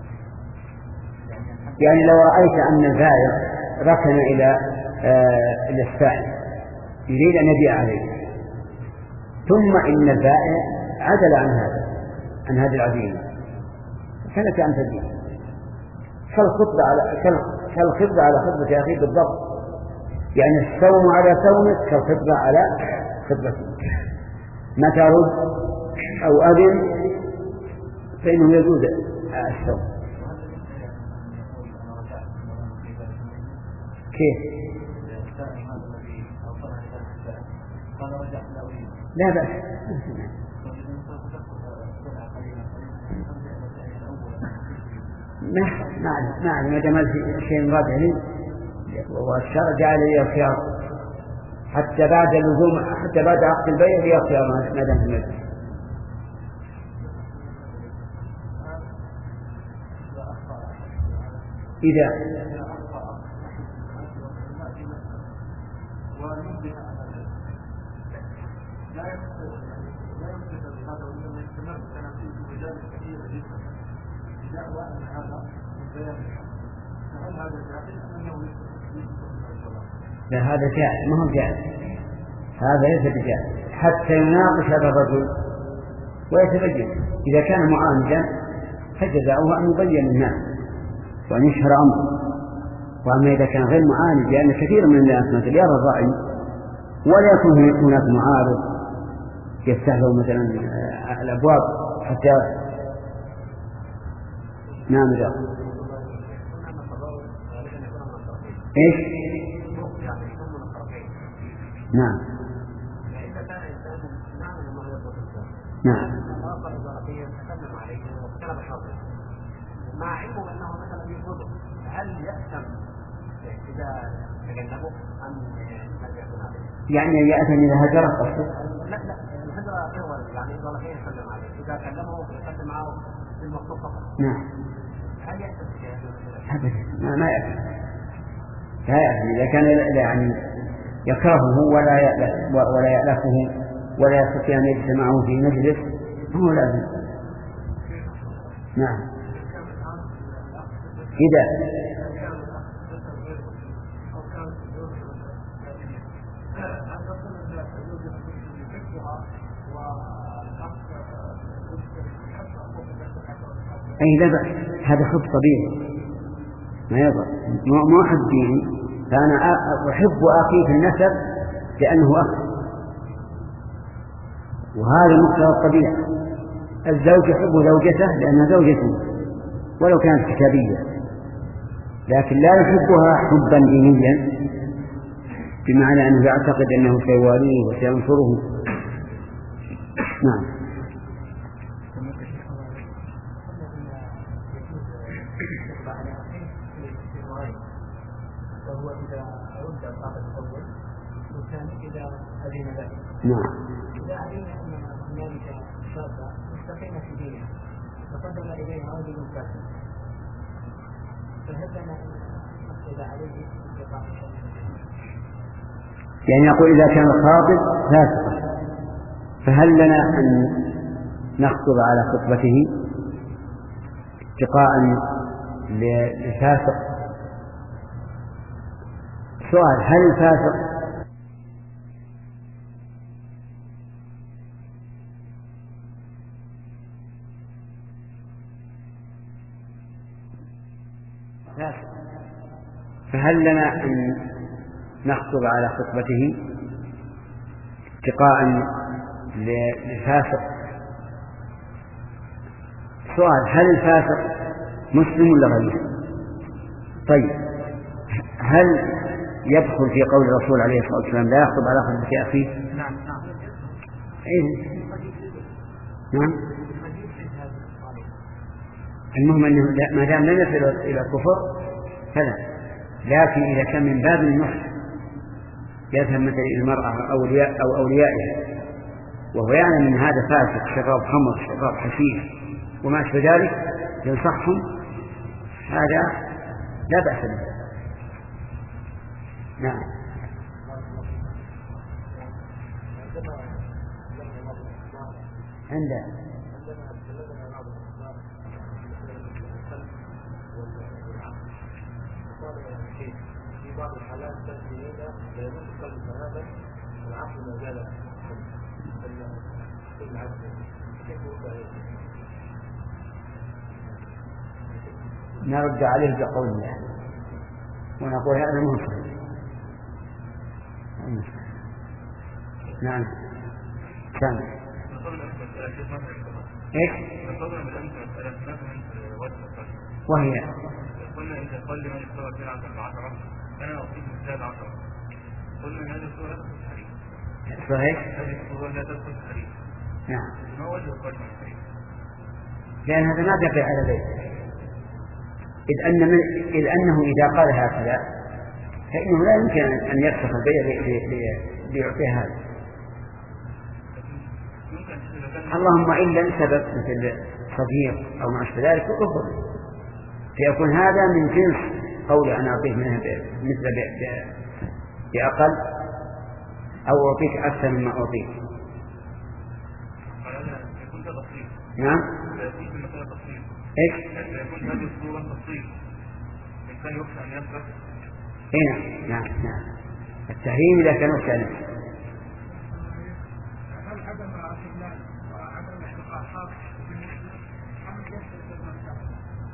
يعني لو رأيت أن البائع ركن إلى آه السائل يريد أن يبيع عليه، ثم إن البائع عدل عن هذا عن هذه العزيمة، فلك أن تبيع كالخطبة على كالخطبة على خطبة أخيك بالضبط، يعني الصوم على صومك كالخطبة على خطبتك. متى رد أو أذن فإنه يجوز الصوم. كيف؟ لا بأس. ما ما ما دام شيء راجع لي والشرع جعل لي الخيار حتى بعد اللزوم، حتى بعد عقد البيع لي الخيار ما دام في المجلس. إذا لا هذا جائز، ما هو جائز، هذا ليس بجائز حتى يناقش هذا الرجل ويتبين. إذا كان معاندا فجزاؤه أن يبين الناس وأن يشهر أمره. وأما إذا كان غير معاند، لأن كثير من الناس مثل يرى الرأي ولا يكون هناك معارض يفتح له مثلا الأبواب حتى نعم. إيش؟ نعم نعم. مع علمه أنه مثلا يجوزه، هل يأثم إذا تجنبه أم ماذا يكون عليه؟ يعني يأثم إذا هجره قصده؟ لا لا الهجرة أول، يعني إذا الله يسلم عليه، إذا كلمه يقدم معه بالمطلوب فقط. نعم. هل يأثم في أبدا ما ما يأثم، لا يأثم إذا كان يعني يكرهه ولا يألف ولا يألفه ولا يستطيع أن يجلس معه في مجلس هو لازم. نعم. إذا أي لا بأس، هذا حب طبيعي ما يضر، مو حب ديني، فأنا أحب أخي في النسب لأنه أخي، وهذا مقتضى الطبيعة. الزوج يحب زوجته لأنها زوجته ولو كانت كتابية، لكن لا يحبها حبا دينيا بمعنى أنه يعتقد أنه سيواليه وسينصره. نعم. وهو إذا رد الطاقة الأول وكان إذا أذن له. نعم. إذا علمنا أن هنالك شابة مستقيمة في دينها وقدم إليها رجل كافر، فهل لنا أن نقصد عليه انتقاء؟ يعني يقول إذا كان الخاطب فاسقا فهل لنا أن نخطب على خطبته اتقاء للفاسق؟ سؤال: هل الفاسق فهل لنا أن نخطب على خطبته اتقاء للفاسق؟ سؤال: هل الفاسق مسلم ولا غير مسلم؟ طيب، هل يدخل في قول الرسول عليه الصلاة والسلام لا يخطب على خطبة أخيه؟ نعم نعم. إيه؟ نعم. المهم أنه ما دام لم يصل إلى الكفر فلا، لكن إذا كان من باب النصح يذهب مثل المرأة أو أولياء أو أوليائها وهو يعلم من هذا فاسق، شراب خمر، شراب حشيش وما أشبه ذلك، ينصحهم، هذا لا بأس به. نعم. عند في بعض الحالات تأتي إلينا لا يدخل هذا العقل ما زال في العقل. نرد عليه بقول الله ونقول هذا مهم. نعم. كم ايش؟ وهي قلنا إذا قل من يستوى سلعة بعشرة أنا أعطيك مثال عشرة. قلنا هذه الصورة تدخل في الحديث. صحيح؟ هذه الصورة لا تدخل في الحديث. نعم. ما وجه القول من الحديث؟ لأن هذا ما دفع على ذلك، إذ, أن من... إذ أنه إذا قال هكذا فإنه لا يمكن أن يدخل البيع ليعطيها هذا، اللهم إلا لسبب مثل صديق أو ما أشبه ذلك وكفر، فيكون هذا من جنس قول أنا أعطيك منها مثل بأقل أو أعطيك أكثر مما أعطيك. نعم. إيش؟ يكون هذه الصورة تفصيل الإنسان يخشى أن يسرق. إيه نعم نعم. التحريم إذا كان يخشى أن يسرق. هل عدم الإعلان وعدم الاحتقار خاص بالمسلم أم يشمل المسلم؟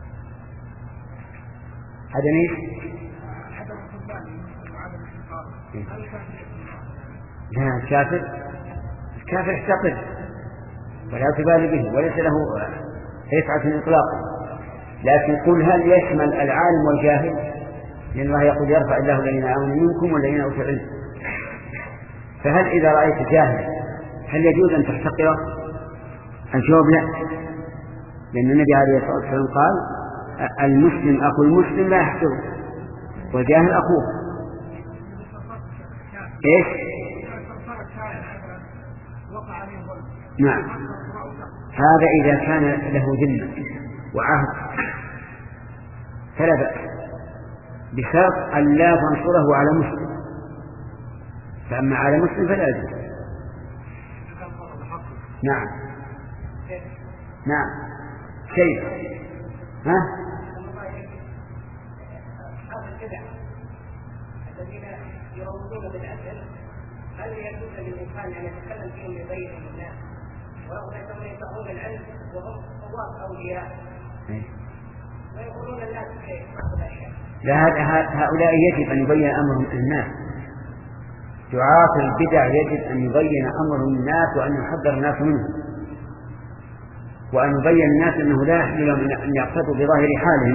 عدم إيش؟ عدم الخذلان للمسلم وعدم الاحتقار. هل الكافر يشمل؟ لا، الكافر الكافر يحتقر ولا تبالي به وليس له يسعى في الإطلاق، لكن قل هل يشمل العالم والجاهل؟ لأن الله يقول يرفع الله الذين آمنوا منكم والذين أوتوا العلم. فهل إذا رأيت جاهل هل يجوز أن تحتقره؟ الجواب لا، لأن النبي عليه الصلاة والسلام قال المسلم أخو المسلم لا يحتقره والجاهل أخوه. إيش؟ نعم. هذا إذا كان له ذمة وعهد فلا بأس، بشرط أن لا تنصره على مسلم، فأما على مسلم فلا يجوز. نعم نعم. كيف؟ ها؟ الذين يروجون بالأجل هل يجوز للإنسان أن يتكلم فيهم ليبين الناس ورغم أنهم يدعون العلم وهم قوات أولياء ويقولون الناس بعض الأشياء؟ لا، هؤلاء يجب أن يبين أمرهم للناس. دعاة البدع يجب أن يبين أمرهم للناس وأن يحذر الناس منه، وأن يبين الناس أنه لا يحل لهم أن يقتدوا بظاهر حالهم،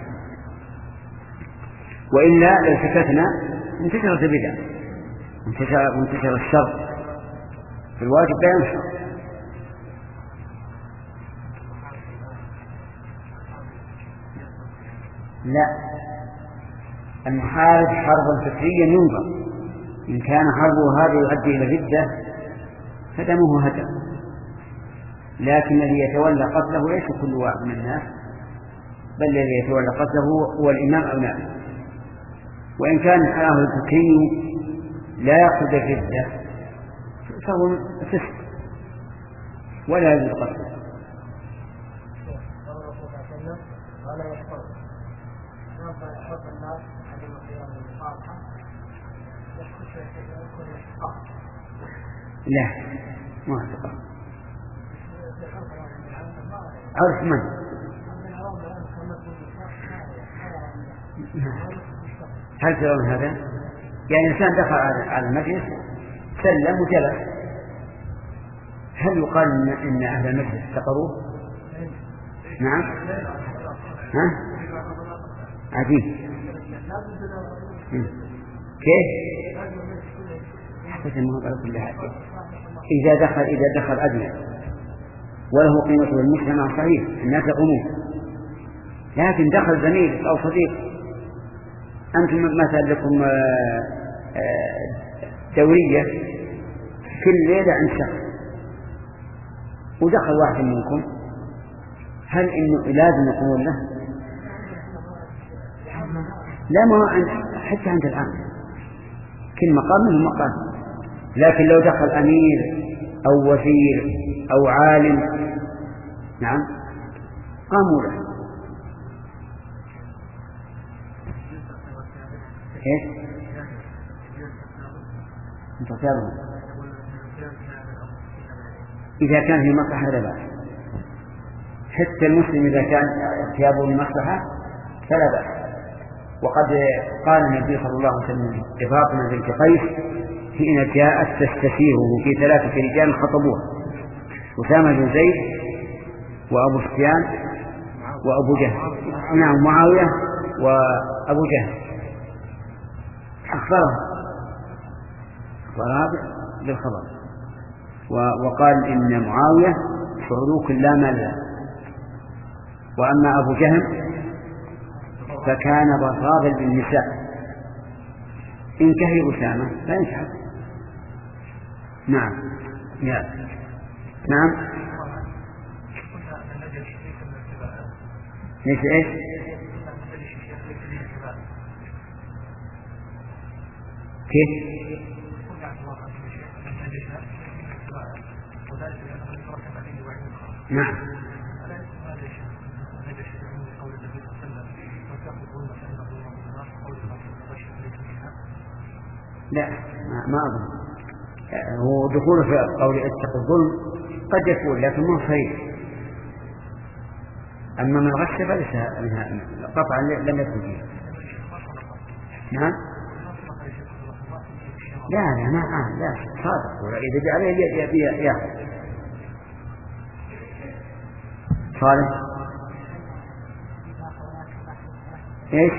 وإلا لو سكتنا انتشرت البدع وانتشر الشر، فالواجب لا ينشر. لا، المحارب حربا فكريا ينظر، إن كان حربه هذا يؤدي إلى ردة فدمه هدر، لكن الذي يتولى قتله ليس كل واحد من الناس، بل الذي يتولى قتله هو الإمام أو نائب. وإن كان الحرب الفكري لا يقصد الردة فهو فسق ولا يجوز قتله. لا، ما اعتقد. عرف من؟ هل ترون هذا؟ يعني إنسان دخل على المجلس سلم وجلس، هل يقال إن أهل المجلس افتقروه؟ نعم. ها؟ عجيب. كيف؟ حسب ما قال كل حاجة. إذا دخل إذا دخل أدنى وله قيمة المجتمع صحيح الناس يقومون، لكن دخل زميل أو صديق، أنتم مثلا لكم دورية كل ليلة عند شخص ودخل واحد منكم، هل إنه لازم يقول له؟ لا، ما عند حتى عند الآن كل مقام من مقام، لكن لو دخل أمير أو وزير أو عالم نعم قاموا له. إيه؟ إذا كان في مصلحة لا بأس، حتى المسلم إذا كان ثيابه لمصلحة فلا بأس. وقد قال النبي صلى الله عليه وسلم لفاطمة بنت قيس حين جاءت تستشيره في ثلاثة رجال خطبوها، أسامة بن زيد وأبو سفيان وأبو جهل، نعم معاوية وأبو جهل، أخبرهم ورابع بالخبر، وقال إن معاوية صعلوك لا مال له، وأما أبو جهل فكان بصاغا بالنساء، إن كهي أسامة لا ينسحب. نعم يا نعم. ليش إيش؟ كيف؟ نعم. لا، ما أظن هو دخول في قول اتقوا الظلم قد يكون، لكن مو صحيح. أما من غش فليس منها قطعا لم يكن فيه. نعم. لا لا ما آه لا صادق، وإذا جاء عليه يبي يأخذ. صالح إيش؟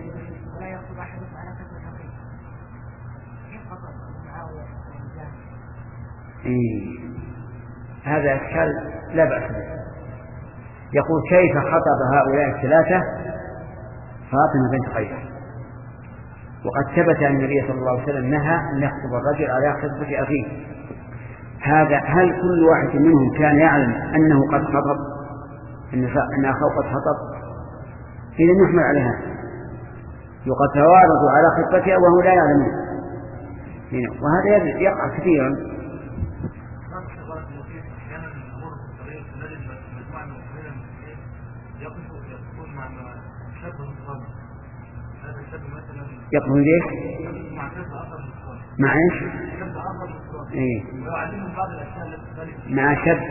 إيه. هذا إشكال لا بأس به. يقول كيف خطب هؤلاء الثلاثة فاطمة بنت قيس، وقد ثبت أن النبي صلى الله عليه وسلم نهى أن يخطب الرجل على خطبة أخيه. هذا هل كل واحد منهم كان يعلم أنه قد خطب، أن أخوه قد خطب؟ إذا نحمل عليها يقد توارثوا على خطبته وهو لا يعلمون، وهذا يقع كثيرا. يقول ليش؟ مع ايش؟ ايه؟ مع شاب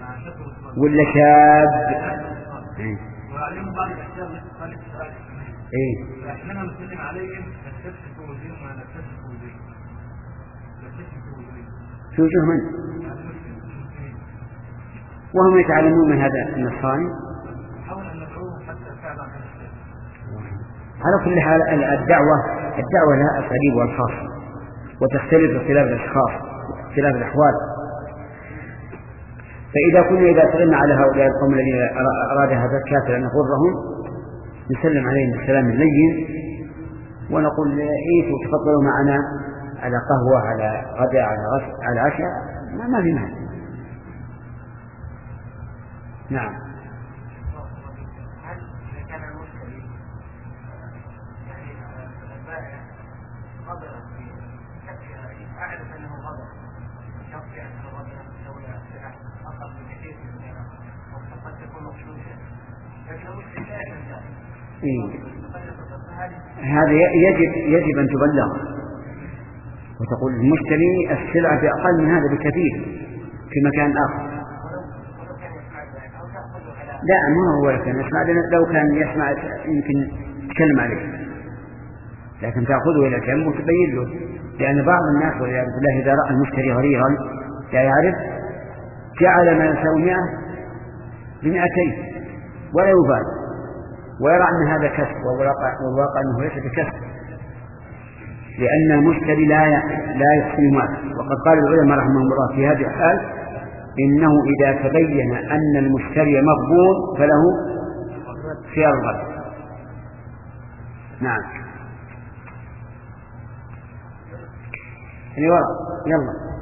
ولا شاب؟ ايه؟ إيه؟ فإحنا نسلم عليهم نكتشف في وجههم ولا نكتشف في وجههم؟ نكتشف في وجههم. في وجوه من؟ وهم يتعلمون من هذا النصراني. نحاول أن ندعوهم حتى فعلا عن الشيء. على كل حال الدعوة الدعوة لها أساليبها الخاصة وتختلف باختلاف الأشخاص واختلاف الأحوال. فإذا كنا إذا سلمنا على هؤلاء القوم الذين أراد هذا الكافر أن يضرهم نسلم عليهم السلام اللين ونقول إيه تفضلوا معنا على قهوة على غداء على غش على عشاء ما, ما في مانع. نعم. هل إذا كان المشتري يعني البائع غدر في شخص أعرف أنه غدر شخص أنه غدر يسوي سلعة أقل بكثير من السلعة وقد تكون مقصودة لكن المشتري لا يعلم ذلك. إيه. هذا يجب يجب أن تبلغ وتقول المشتري السلعة بأقل من هذا بكثير في مكان آخر. لا ما هو كان يسمع، لو كان يسمع يمكن تكلم عليه، لكن تأخذه إلى جنب وتبين له، لأن بعض الناس والعياذ بالله إذا رأى المشتري غريرا لا يعرف جعل ما يساوي مئة بمئتين ولا يبالي ويرى أن هذا كسب، والواقع أنه ليس بكسب، لأن المشتري لا لا يحسن مال. وقد قال العلماء رحمهم الله في هذه الحال إنه إذا تبين أن المشتري مغبون فله خيار الغد. نعم. اللي وراء يلا.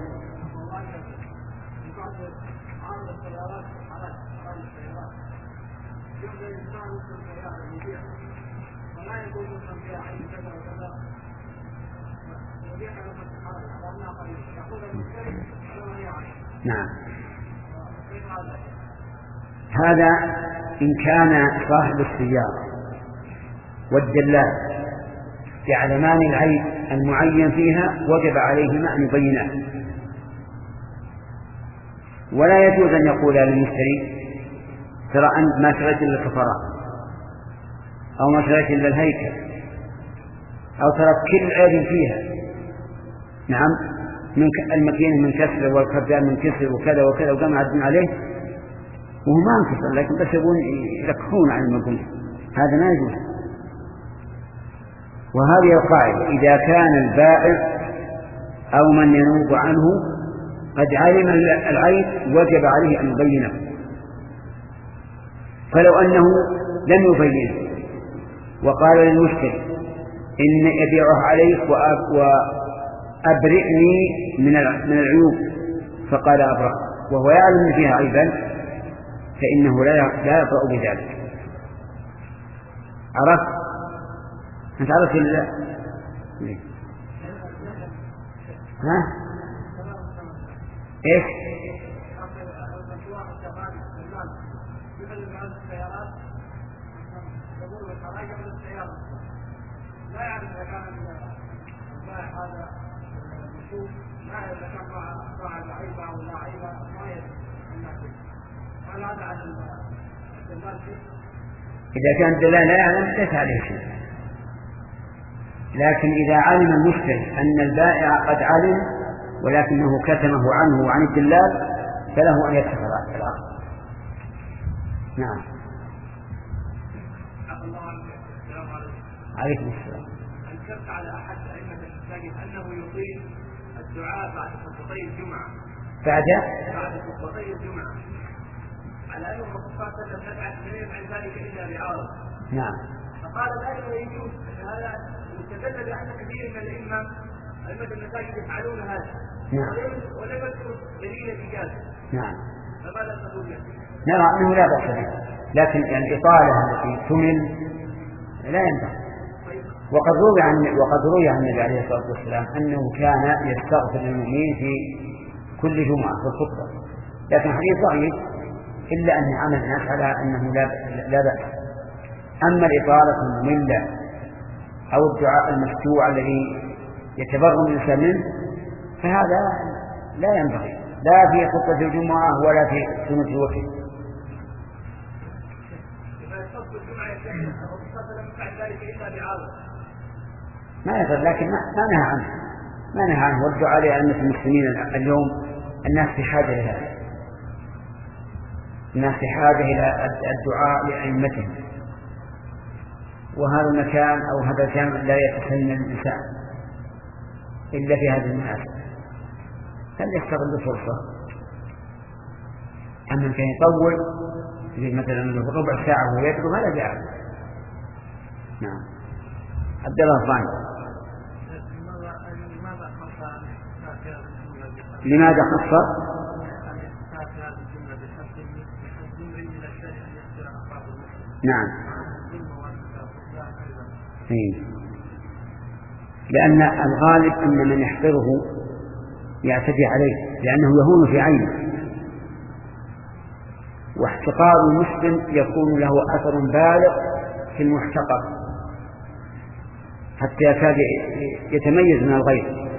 نعم. هذا إن كان صاحب السيارة والدلال يعلمان العيب المعين فيها وجب عليهما أن يبيناه، ولا يجوز أن يقول للمشتري ترى أنت ما شريت إلا الكفرات أو ما شريت إلا الهيكل أو ترى كل عيب فيها. نعم، من المكين من كسر والكردان من كسر وكذا وكذا وقام عدن عليه وهو ما انكسر، لكن بس يبون يلكحون عن المقول، هذا ما يجوز. وهذه القاعدة إذا كان البائع أو من ينوب عنه قد علم العيب وجب عليه أن يبينه، فلو أنه لم يبينه وقال للمشتري إن أبيعه عليك وأبرئني من العيوب فقال أبرأ وهو يعلم فيها عيبا فإنه لا يبرأ بذلك. عرفت؟ أنت عرفت الله؟ ها؟ إيش؟ لا يعرف إذا كان البائع هذا المشوف لا يعرف إذا كان صاحب عيبة أو لا عيبة ما يدري الناس. هل هذا على الدلال شيء؟ إذا كان الدلال لا يعلم ليس عليه شيء، لكن إذا علم المشتري أن البائع قد علم ولكنه كتمه عنه وعن الدلال فله أن يدخل الآخر. نعم. عليكم السلام. أنكرت على أحد أئمة المساجد أنه يطيل الدعاء بعد خطبتي الجمعة. بعد؟ بعد خطبتي الجمعة. على أنه الرسول صلى الله عليه وسلم نبعث لا يفعل ذلك إلا بعرض. نعم. فقال لا يجوز، هذا يستدل بأن كثير من الأئمة أئمة المساجد يفعلون هذا. نعم. ولم يذكر دليل إيجاز. نعم. فماذا تقول له؟ نرى أنه لا بأس به، لكن الإطالة التي تمل لا ينبغي. وقد روي عن وقد روي عن النبي عليه الصلاة والسلام أنه كان يستغفر للمؤمنين في كل جمعة في الخطبة، لكن حديث ضعيف إلا أن عمل الناس على أنه لا لا بأس. أما الإطالة المملة أو الدعاء المشجوع الذي يتبرم الإنسان منه فهذا لا ينبغي لا في خطبة الجمعة ولا في سنة الوتر. بعد ذلك إلا بعوض. ما يضر، لكن ما نهى عنه ما نهى عنه والدعاء لأئمة المسلمين اليوم. الناس في حاجة إلى هذا، الناس في حاجة إلى الدعاء لأئمتهم، وهذا المكان أو هذا الجامع لا يتسنى الإنسان إلا في هذه المناسبة، فليستغل الفرصة. أما كان يطول مثلا ربع ساعة ويدعو ما لا جاء. نعم. عبد الله الثاني. لماذا خص؟ نعم. لأن الغالب أن من يحقره يعتدي عليه لأنه يهون في عينه، واحتقار المسلم يكون له أثر بالغ في المحتقر حتى يكاد يتميز من الغير.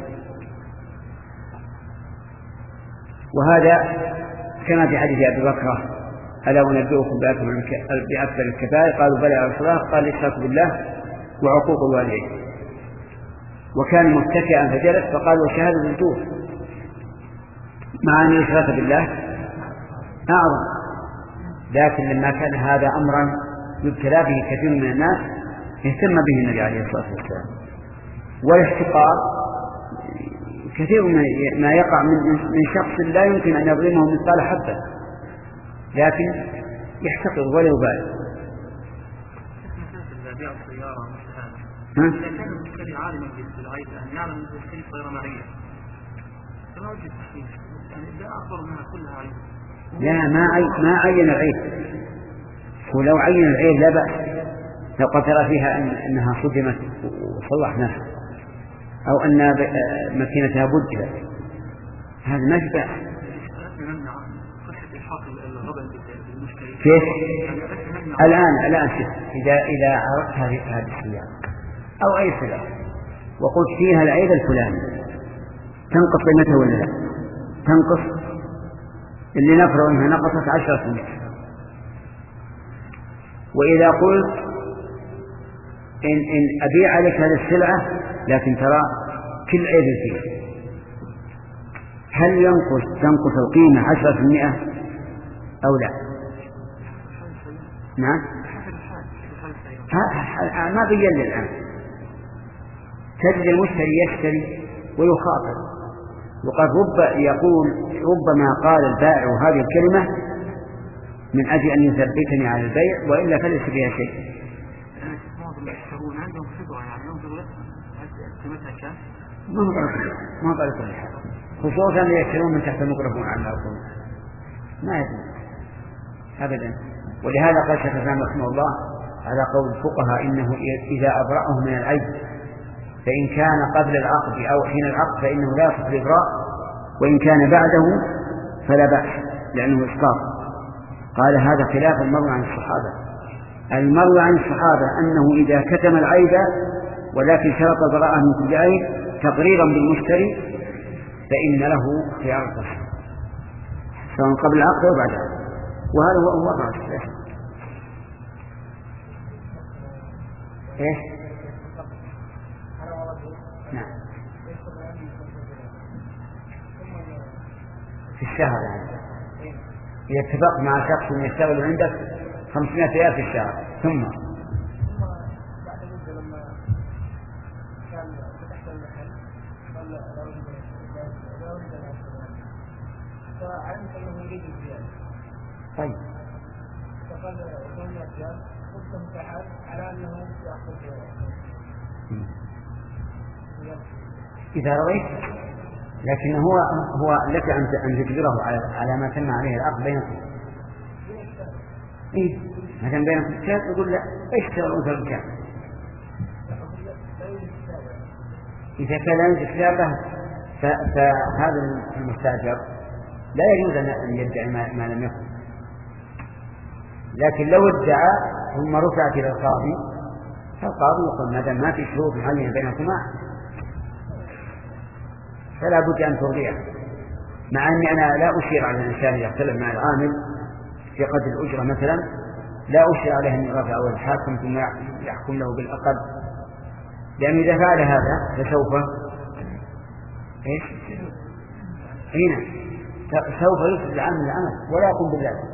وهذا كما في حديث أبي بكر: ألا أنبئكم بأكبر الكبائر؟ قالوا بلى يا رسول الله. قال: الإشراك بالله وعقوق الوالدين. وكان متكئا فجلس فقال: وشهادة الزور، مع أن الإشراك بالله أعظم. لكن لما كان هذا أمرا يبتلى به كثير من الناس اهتم به النبي عليه الصلاة والسلام. والاحتقار كثير ما يقع من شخص لا يمكن أن يظلمه مثقال حبة، لكن يحتقر ولا يبالي. إذا كان المشتري عالما بالعيب أن يعلم أن المشتري غير معية فما وجد تشخيص، يعني لا أخبر منها كلها عيب. لا، ما عي... ما عين العيب. ولو عين العيب لا بأس، لو قدر فيها أن... أنها صدمت وصلح نفسها أو أن ماكينتها بدلت، هذا ما في بأس. كيف؟ الآن الآن شوف، إذا إذا عرفت هذه هذه السيارة أو أي سيارة وقلت فيها العيب الفلاني، تنقص قيمتها ولا لا؟ تنقص. اللي نفرض أنها نقصت عشرة في المئة. وإذا قلت إن, إن أبيع عليك هذه السلعة لكن ترى كل عيب فيه، هل ينقص تنقص القيمة عشرة في المئة أو لا؟ نعم. ما بين لي الآن. تجد المشتري يشتري ويخاطر وقد رب يقول ربما قال البائع هذه الكلمة من أجل أن يثبتني على البيع وإلا فليس فيها شيء. ما هو ما قال كل حاجة، خصوصا يشترون من تحت الميكروفون على الأرض ما يدري أبدا. ولهذا قال شيخ الإسلام رحمه الله على قول الفقهاء إنه إذا أبرأه من العيب فإن كان قبل العقد أو حين العقد فإنه لا يصح الإبراء، وإن كان بعده فلا بأس لأنه إسقاط. قال هذا خلاف المروي عن الصحابة. المروي عن الصحابة أنه إذا كتم العيب ولكن شرط البراءة من كل عيب تقريرا بالمشتري فإن له خيار الفسخ سواء قبل العقد أو بعد العقد، وهذا هو الواقع الصحيح. إيش؟ نعم. في الشهر يعني إذا اتفقت مع شخص يشتغل عندك خمسمائة ريال في الشهر ثم بعد مدة لما كان فتحت المحل قال لا أريد لا أريد أن أشتغل فعلمت أنه يريد الزيادة. طيب فقال ثمانية ريال قلت متعاد على أنه يأخذ إذا رويت، لكن هو هو لك أن تجبره على على ما تم عليه العقد بينكم. إيه مثلا بينكم كتاب يقول لا اشتغلوا في الكتاب. إذا كان لا يوجد كتابه فهذا المستأجر لا يجوز أن يدعي ما لم يكن، لكن لو ادعى ثم رفعت إلى القاضي فالقاضي يقول ما دام ما في شروط معينة بينكما فلا بد أن ترضيه. مع أني أنا لا أشير على الإنسان يختلف مع العامل في قدر الأجرة مثلا لا أشير عليه أن يرافع أول الحاكم ثم يحكم له بالأقل، لأن إذا فعل هذا فسوف إيش؟ هنا سوف يفسد عنه العمل ولا يقوم بالله.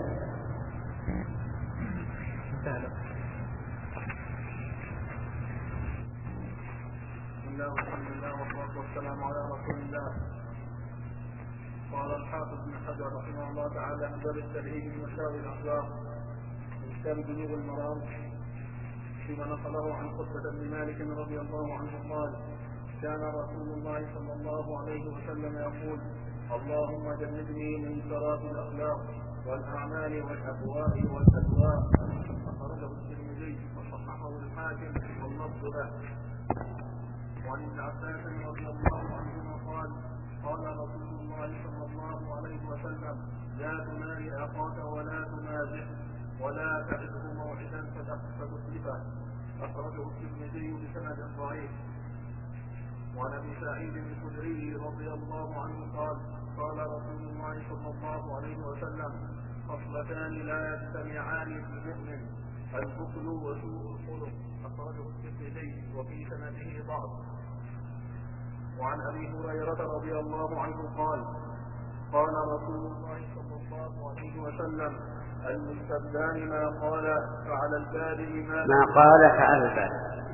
والسلام على رسول الله. قال الحافظ بن حجر رحمه الله تعالى في باب التلهيب بمساوي الاخلاق في كتاب بلوغ المرام فيما نقله عن قتبة بن مالك رضي الله عنه قال: كان رسول الله صلى الله عليه وسلم يقول: اللهم جنبني منكرات الاخلاق والاعمال والاهواء والاهواء. اخرجه الترمذي وصححه الحاكم واللفظ له. وعن ابن عباس رضي الله عنهما قال: قال رسول الله صلى الله عليه وسلم: لا تماري اخاك ولا تمازح ولا تعده موعدا فتخلفه. اخرجه الترمذي بسند ضعيف. وعن ابي سعيد الخدري رضي الله عنه قال: قال رسول الله صلى الله عليه وسلم: خصلتان لا يجتمعان في المؤمن: البخل وسوء الخلق. اخرجه الترمذي وفي سنده ضعف. وعن ابي هريره رضي الله عنه قال: قال رسول الله صلى الله عليه وسلم: المستبدان ما قال فعلى البادئ ما ما قال فعلى البادئ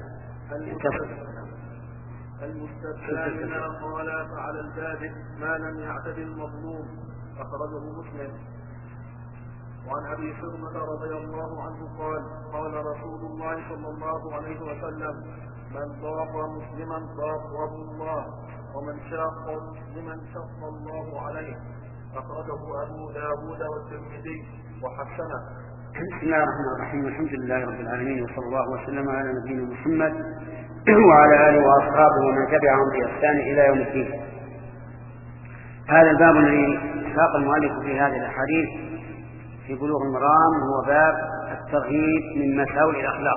المستبدان ما قال فعلى البادئ ما لم يعتد المظلوم. اخرجه مسلم. وعن ابي سلمة رضي الله عنه قال: قال رسول الله صلى الله عليه وسلم: من ضاق مسلما ضاقه الله ومن شاق مسلما شق الله عليه. اخرجه ابو داود والترمذي وحسنه. بسم الله الرحمن الرحيم. الحمد لله رب العالمين، وصلى الله وسلم على نبينا محمد وعلى اله واصحابه ومن تبعهم باحسان الى يوم الدين. هذا الباب الذي ساق المؤلف في هذه الاحاديث في بلوغ المرام هو باب الترغيب من مساوئ الاخلاق.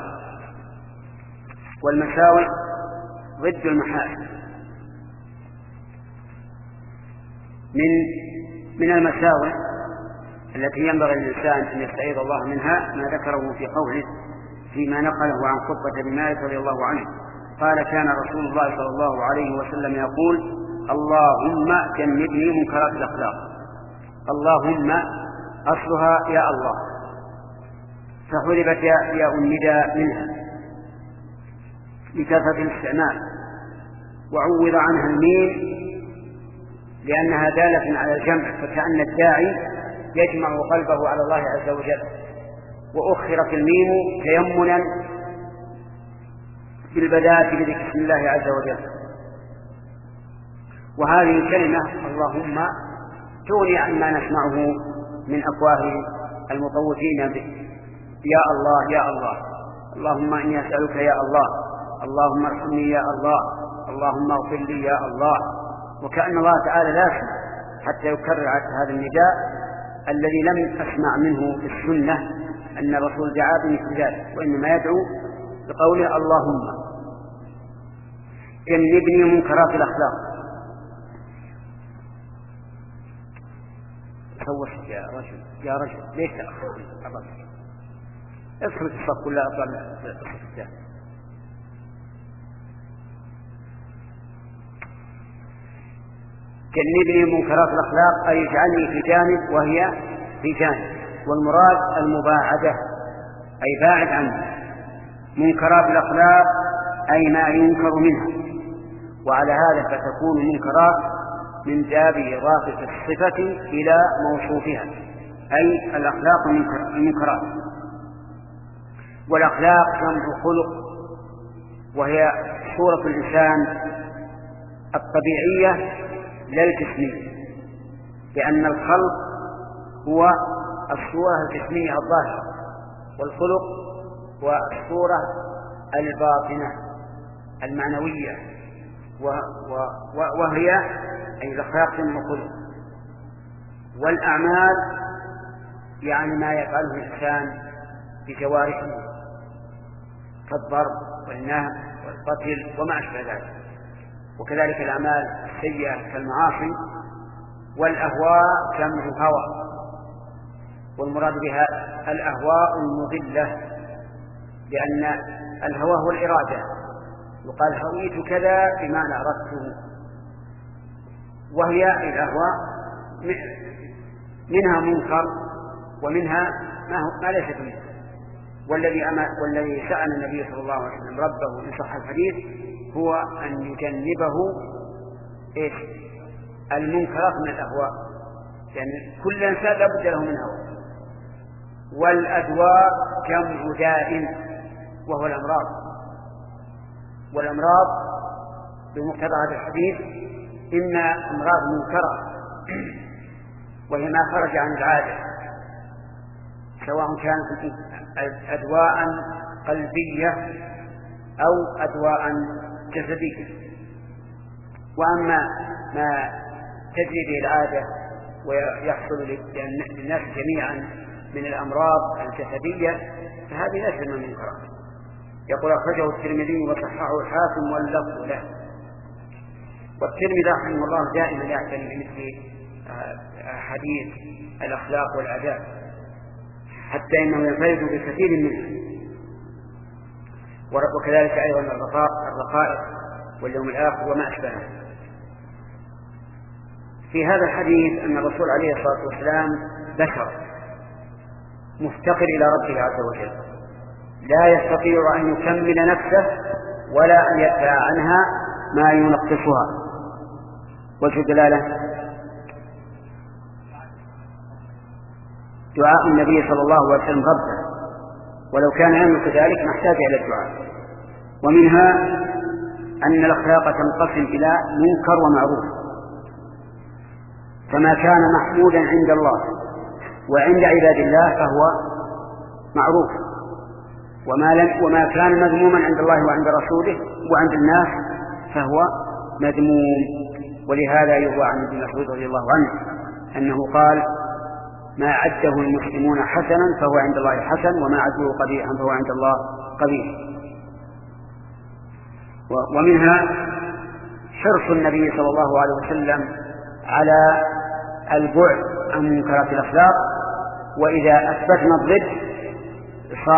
والمساوئ ضد المحاسن. من من المساوئ التي ينبغي للإنسان أن يستعيذ الله منها ما ذكره في قوله فيما نقله عن قتبة بن مالك رضي الله عنه قال: كان رسول الله صلى الله عليه وسلم يقول: اللهم جنبني منكرات الأخلاق. اللهم أصلها يا الله، فحلبت ياء النداء منها لكثرة الاستعمال، وعوض عنها الميم لأنها دالة على الجمع، فكأن الداعي يجمع قلبه على الله عز وجل. وأخرت الميم تيمنا بالبداءة بذكر اسم الله عز وجل. وهذه الكلمة اللهم تغني عما نسمعه من أفواه المطوفين به: يا الله يا الله، اللهم إني أسألك يا الله، اللهم ارحمني يا الله، اللهم اغفر لي يا الله. وكأن الله تعالى لا يسمع حتى يكرر هذا النداء الذي لم أسمع منه في السنة أن الرسول دعا بمثل ذلك، وإنما يدعو بقوله: اللهم جنبني منكرات الأخلاق. توشت يا رجل يا رجل ليش تأخذ ادخل في الصف كلها أطلع الصف الثاني. جنبني منكرات الأخلاق أي اجعلني في جانب وهي في جانب، والمراد المباعدة أي باعد عنه. منكرات الأخلاق أي ما ينكر منها، وعلى هذا فتكون منكرات من باب إضافة الصفة إلى موصوفها، أي الأخلاق المنكرات. والأخلاق جمع خلق، وهي صورة الإنسان الطبيعية لا الجسمية، لأن الخلق هو الصورة الجسمية الظاهرة، والخلق هو الصورة الباطنة المعنوية، وهي أي الأخلاق جمع خلق. والأعمال يعني ما يفعله الإنسان بجوارحه كالضرب والنهب والقتل وما أشبه ذلك، وكذلك الأعمال السيئة كالمعاصي. والأهواء جمع هوى، والمراد بها الأهواء المضلة، لأن الهوى هو الإرادة، يقال هويت كذا بمعنى أردته، وهي الأهواء منها منكر ومنها ما, هو ما ليس منه. والذي أما والذي سأل النبي صلى الله عليه وسلم ربه إن صح الحديث هو أن يجنبه إيش؟ المنكرات من الأهواء، يعني كل إنسان لا بد له من هوى. والأدواء جمع داء وهو الأمراض، والأمراض بمقتضى هذا الحديث إما أمراض منكرة وهي ما خرج عن العادة، سواء كانت أدواء قلبية أو أدواء جسدية. وأما ما تجري به العادة ويحصل للناس جميعا من الأمراض الجسدية فهذه ليست من المنكرات. يقول أخرجه الترمذي وصححه الحاكم واللفظ له. والترمذي رحمه الله دائما يعتني بمثل حديث الأخلاق والآداب، حتى إنه ينفرد بكثير منها. وكذلك أيضا الرقائق واليوم الآخر وما أشبهه. في هذا الحديث أن الرسول عليه الصلاة والسلام بشر مفتقر إلى ربه عز وجل، لا يستطيع أن يكمل نفسه ولا أن يدفع عنها ما ينقصها. وجه دلالة دعاء النبي صلى الله عليه وسلم ربه، ولو كان يملك ذلك ما احتاج إلى الدعاء. ومنها أن الأخلاق تنقسم إلى منكر ومعروف، فما كان محمودا عند الله وعند عباد الله فهو معروف، وما, لم وما كان مذموما عند الله وعند رسوله وعند الناس فهو مذموم. ولهذا يروى عن ابن مسعود رضي الله عنه أنه قال: ما عده المسلمون حسنا فهو عند الله حسن، وما عده قبيحا فهو عند الله قبيح. ومنها حرص النبي صلى الله عليه وسلم على البعد عن منكرات الأخلاق، وإذا أثبتنا الضد صار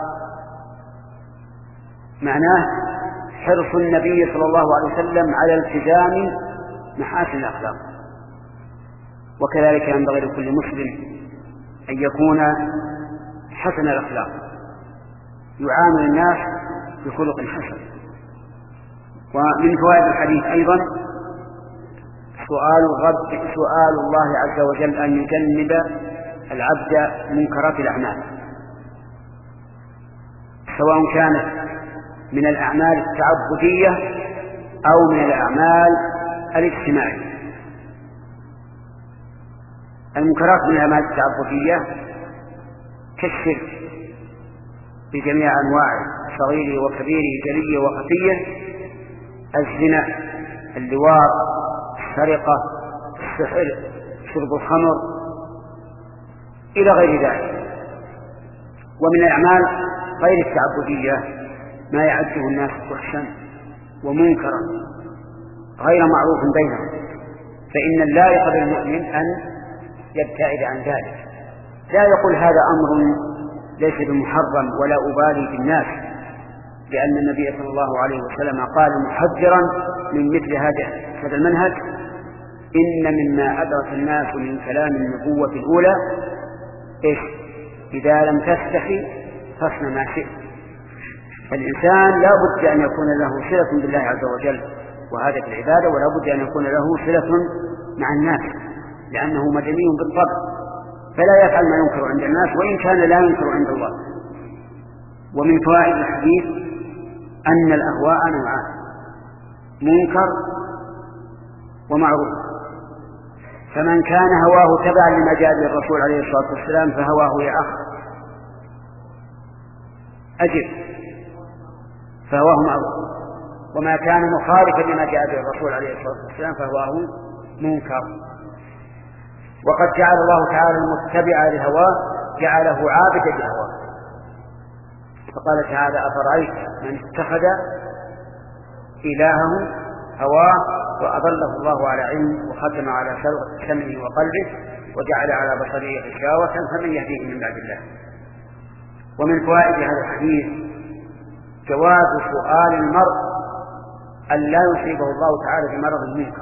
معناه حرص النبي صلى الله عليه وسلم على التزام محاسن الأخلاق. وكذلك ينبغي لكل مسلم أن يكون حسن الأخلاق، يعامل الناس بخلق حسن. ومن فوائد الحديث أيضا سؤال الرب سؤال الله عز وجل أن يجنب العبد منكرات الأعمال، سواء كانت من الأعمال التعبدية أو من الأعمال الاجتماعية. المنكرات من الأعمال التعبدية كالشرك بجميع أنواعه، صغيره وكبيره، جليه وخفيه، الزنا، اللواط، السرقة، السحر، شرب الخمر إلى غير ذلك. ومن الأعمال غير التعبدية ما يعده الناس فحشا ومنكرا غير معروف بينهم، فإن اللائق بالمؤمن أن يبتعد عن ذلك، لا يقول هذا أمر ليس بمحرم ولا أبالي بالناس، لأن النبي صلى الله عليه وسلم قال محذرا من مثل هذا هذا المنهج: إن مما أدرك الناس من كلام النبوة الأولى إيش؟ إذا لم تستحي فاصنع ما شئت. فالإنسان لا بد أن يكون له صلة بالله عز وجل وهذا في العبادة، ولا بد أن يكون له صلة مع الناس، لأنه مدني بالطبع، فلا يفعل ما ينكر عند الناس وإن كان لا ينكر عند الله. ومن فوائد الحديث أن الأهواء نوعان: منكر ومعروف. فمن كان هواه تبعا لما جاء به الرسول عليه الصلاة والسلام فهواه يا أخ أجب، فهواه معروف. وما كان مخالفا لما جاء به الرسول عليه الصلاة والسلام فهواه منكر. وقد جعل الله تعالى المتبع لهواه جعله عابدا لهواه، فقال تعالى: أفرأيت من اتخذ إلهه هواه وأضله الله على علم وختم على سمعه وقلبه وجعل على بصره غشاوة فمن يهديه من بعد الله. ومن فوائد هذا الحديث جواز سؤال المرء أن لا يصيبه الله تعالى بمرض المنكر،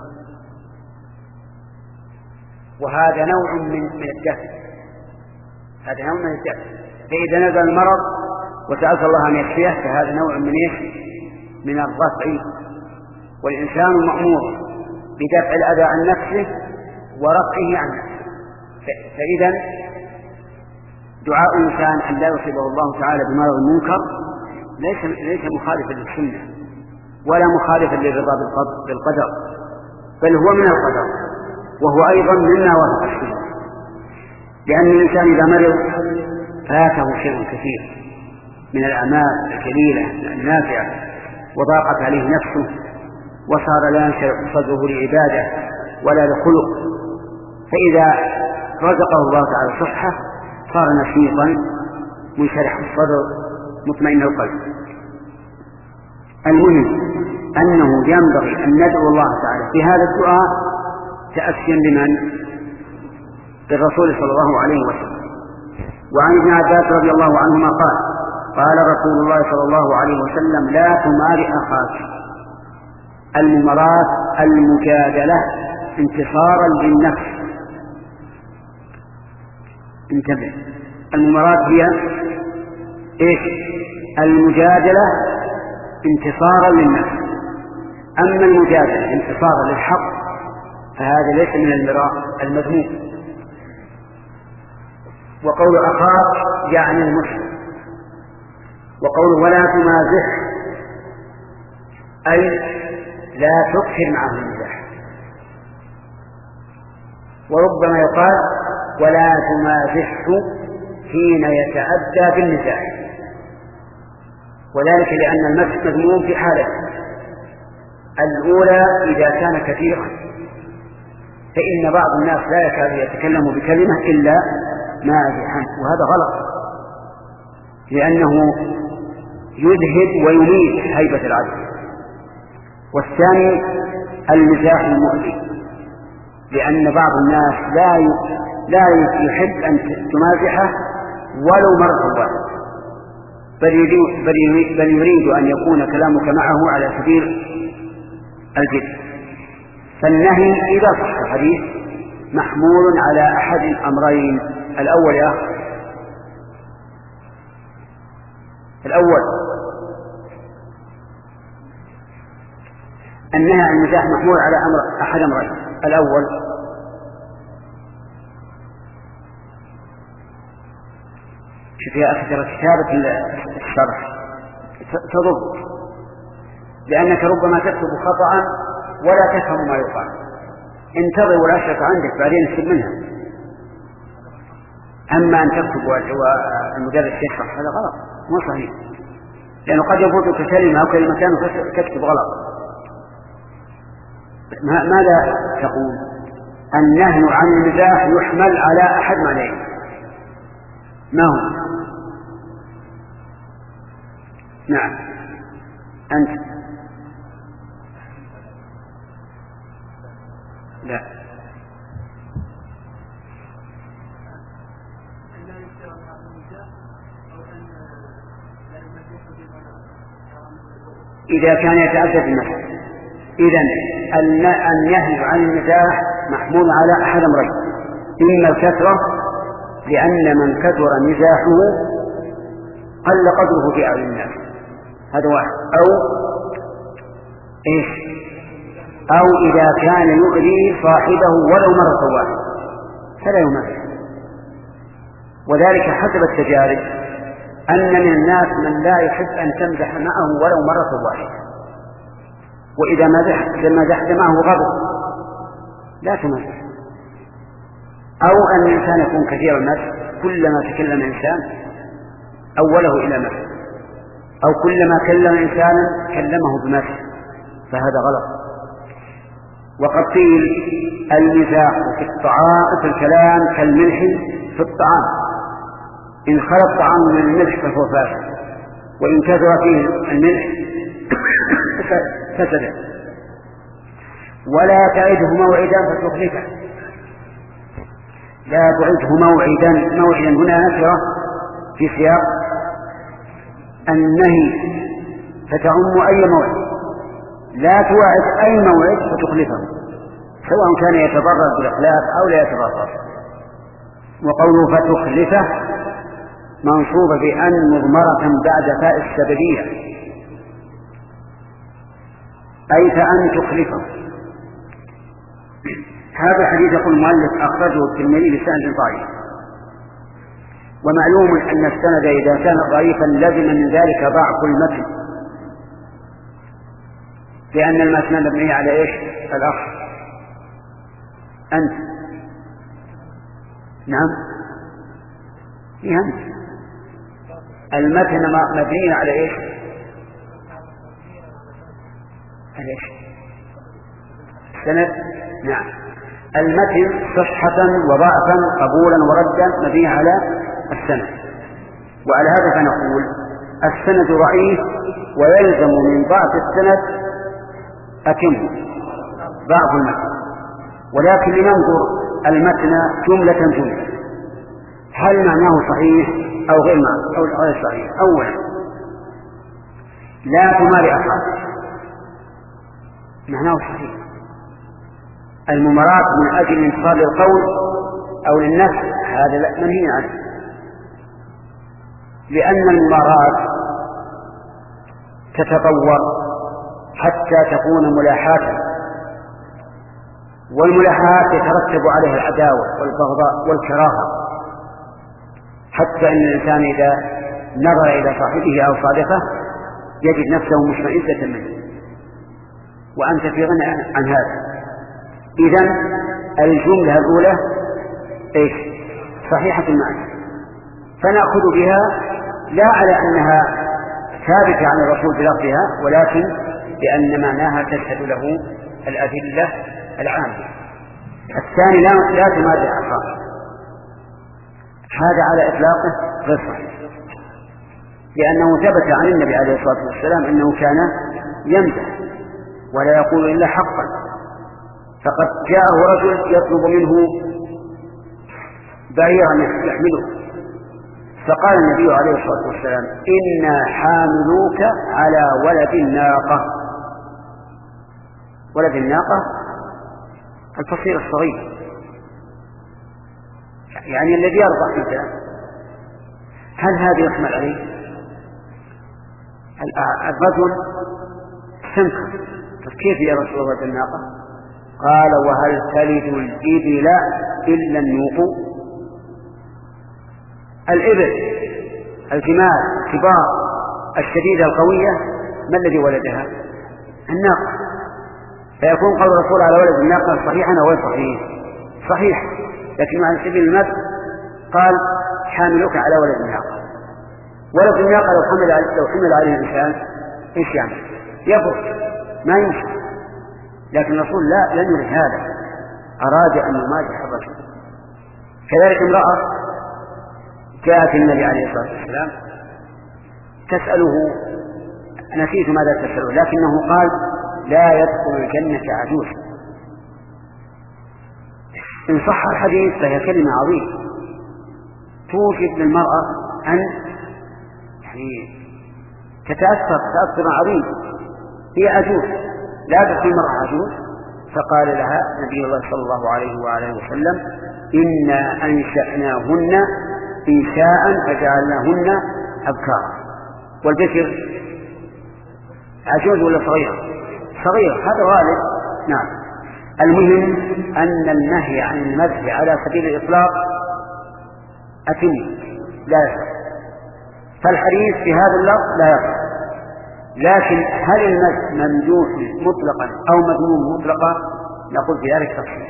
وهذا نوع من من الدفع، هذا نوع من الدفع. فإذا نزل المرض وسألت الله أن يشفيه فهذا نوع من إيش؟ من الرفع. والإنسان مأمور بدفع الأذى عن نفسه ورفعه عن نفسه. فإذا دعاء الإنسان أن لا يصيبه الله تعالى بمرض المنكر ليس ليس مخالفا للسنة ولا مخالفا للرضا بالقدر، بل هو من القدر، وهو أيضا مما وافق السنة. لأن الإنسان إذا مرض فاته شيء كثير من الأعمال الجليلة النافعة وضاقت عليه نفسه وصار لا ينشرح صدره لعبادة ولا لخلق، فإذا رزقه الله تعالى صحة صار نشيطا منشرح الصدر مطمئن القلب. المهم أنه ينبغي أن ندعو الله تعالى في هذا الدعاء تأسيا بمن؟ بالرسول صلى الله عليه وسلم. وعن ابن عباس رضي الله عنهما قال قال رسول الله صلى الله عليه وسلم لا تمار أخاك. الممارات المجادلة انتصارا للنفس. انتبه، الممارات هي ايش؟ المجادلة انتصارا للنفس. أما المجادلة انتصارا للحق فهذا ليس من المراء المذموم. وقول أخاك يعني المسلم، وقول ولا تمازح أي لا تكثر معه المزاح. وربما يقال ولا تمازحه حين يتأدى بالمزاح، وذلك لأن المزح مذموم في حالة الأولى إذا كان كثيرا، فإن بعض الناس لا يكاد يتكلم بكلمة إلا مازحا، وهذا غلط لأنه يذهب ويميت هيبة العدل. والثاني المزاح المؤذي، لأن بعض الناس لا لا يحب أن تمازحه ولو مرة واحدة، بل يريد, بل يريد أن يكون كلامك معه على سبيل الجد. فالنهي إذا صح الحديث محمول على أحد الأمرين. الأول يا أخي الأول النهي عن المزاح محمول على أمر أحد أمرين. الأول شوف يا أخي ترى كتابة الشرح تضب، لأنك ربما تكتب خطأ ولا تفهم ما يقال. انتظر والأشرف عندك بعدين اكتب منها. أما أن تكتب والمدرس يشرح هذا غلط مو صحيح، لأنه قد يفوتك كلمة أو كلمتان وتكتب غلط. ماذا تقول؟ النهي عن المزاح يحمل على أحد معنيين. ما هو؟ نعم أنت لا إذا كان يتعدى بالنفس. إذن النهي عن المزاح محمول على أحد أمرين: إما الكثرة لأن من كثر مزاحه قل قدره في أعين الناس، هذا واحد، أو إيش أو إذا كان يؤذي صاحبه ولو مرة واحدة فلا يمازح. وذلك حسب التجارب أن من الناس من لا يحب أن تمزح معه ولو مرة واحدة، وإذا مزحت معه غضب لا تمزح. أو أن الإنسان يكون كثير المزح، كلما تكلم إنسان أوله إلى مزح، أو كلما كلم إنسانا كلمه بمزح، فهذا غلط. وقد قيل المزاح في الطعام في الكلام كالملح في الطعام، إن خلى الطعام من الملح فهو فاسد، وإن كثر فيه الملح فسد. ولا تعده موعدا فتخلفه، لا تعده موعدا. موعدا هنا نكرة في سياق النهي فتعم أي موعد، لا توعد أي موعد فتخلفه سواء كان يتضرر بالإخلاف أو لا يتضرر. وقوله فتخلفه منصوب بأن مضمرة بعد فاء السببية، أي فأن تخلفه. هذا الحديث يقول المؤلف أخرجه الترمذي بسند ضعيف. ومعلوم أن السند إذا كان ضعيفا لزم من ذلك ضعف المتن، لأن المتن مبني على إيش الأخ أنت نعم في أنت المتن مبني على إيش على السند نعم المتن صحة وضعفا قبولا وردا مبني على السند. وعلى هذا فنقول السند ضعيف ويلزم من ضعف السند أتم ضعف المتن. ولكن لننظر المتن جملة جملة هل معناه صحيح أو غير معناه أو غير صحيح. أولا لا تماري أصحابك معناه صحيح. الممارات من أجل انتصار للقول أو للنفس هذا لا منهي عنه، لأن الممارات تتطور حتى تكون ملاحاة، والملاحاة يترتب عليها العداوة والبغضاء والكراهة، حتى أن الإنسان إذا نظر إلى صاحبه أو صادقه يجد نفسه مشمئزة منه، وأنت في غنى عن هذا. إذن الجملة الأولى إيش صحيحة المعنى، فنأخذ بها لا على أنها ثابتة عن الرسول بلفظها، ولكن لأن معناها تشهد له الأدلة العامة. الثاني لا, لا تماري أصحابه، هذا على إطلاقه غير صحيح، لأنه ثبت عن النبي عليه الصلاة والسلام أنه كان يمزح ولا يقول إلا حقا. فقد جاءه رجل يطلب منه بعيرا يحمله، فقال النبي عليه الصلاة والسلام إنا حاملوك على ولد الناقة. ولد الناقة الفصيل الصغير، يعني الذي يرضع الإنسان. هل هذا يحمل عليه؟ الرجل استنكر كيف يا رسول الله ولد الناقة؟ قال وهل تلد الإبل إلا النوق؟ الإبل الجمال الكبار الشديدة القوية ما الذي ولدها؟ الناقة. فيكون قول الرسول على ولد الناقة صحيحا أو غير صحيح؟ صحيح، لكن على سبيل المثل قال حاملك على ولد الناقة. ولد الناقة لو حمل لو حمل عليه الإنسان إيش يعمل؟ يبرد ما يمشي، لكن الرسول لا لم يرد هذا، أراد أن يمازح الرجل. كذلك امرأة جاءت النبي عليه الصلاة والسلام تسأله، نسيت ماذا تسأله، لكنه قال لا يدخل الجنة عجوز. إن صح الحديث فهي كلمة عظيمة توجد للمرأة أن يعني تتأثر تأثر عظيم. هي عجوز لا تدخل المرأة عجوز، فقال لها نبي الله صلى الله عليه وآله وسلم إنا أنشأناهن إنشاء فجعلناهن أبكارا. والبكر عجوز ولا صغير؟ صغير، هذا غالب. نعم. المهم أن النهي عن المدح على سبيل الإطلاق أتم لا يصح، فالحديث في هذا اللفظ لا يصح. لكن هل المدح ممدوح مطلقا أو مذموم مطلقا؟ نقول في ذلك تفصيل.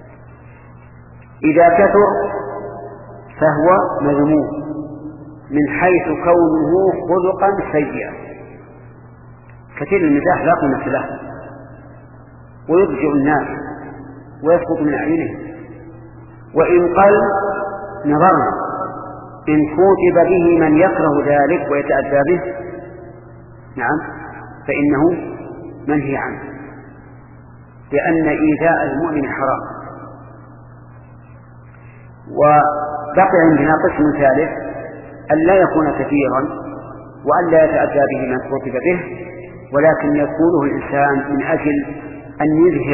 إذا كثر فهو مذموم من حيث كونه خلقا سيئا. كثير المزاح لا قيمة له ويضجع الناس ويسقط من أعينهم، وإن قل نظرنا إن كتب به من يكره ذلك ويتأذى به نعم فإنه منهي عنه، لأن إيذاء المؤمن حرام. وبقي عندنا قسم ثالث أن لا يكون كثيرا وأن لا يتأتى به ما كتب به، ولكن يقوله الإنسان من أجل أن يظهر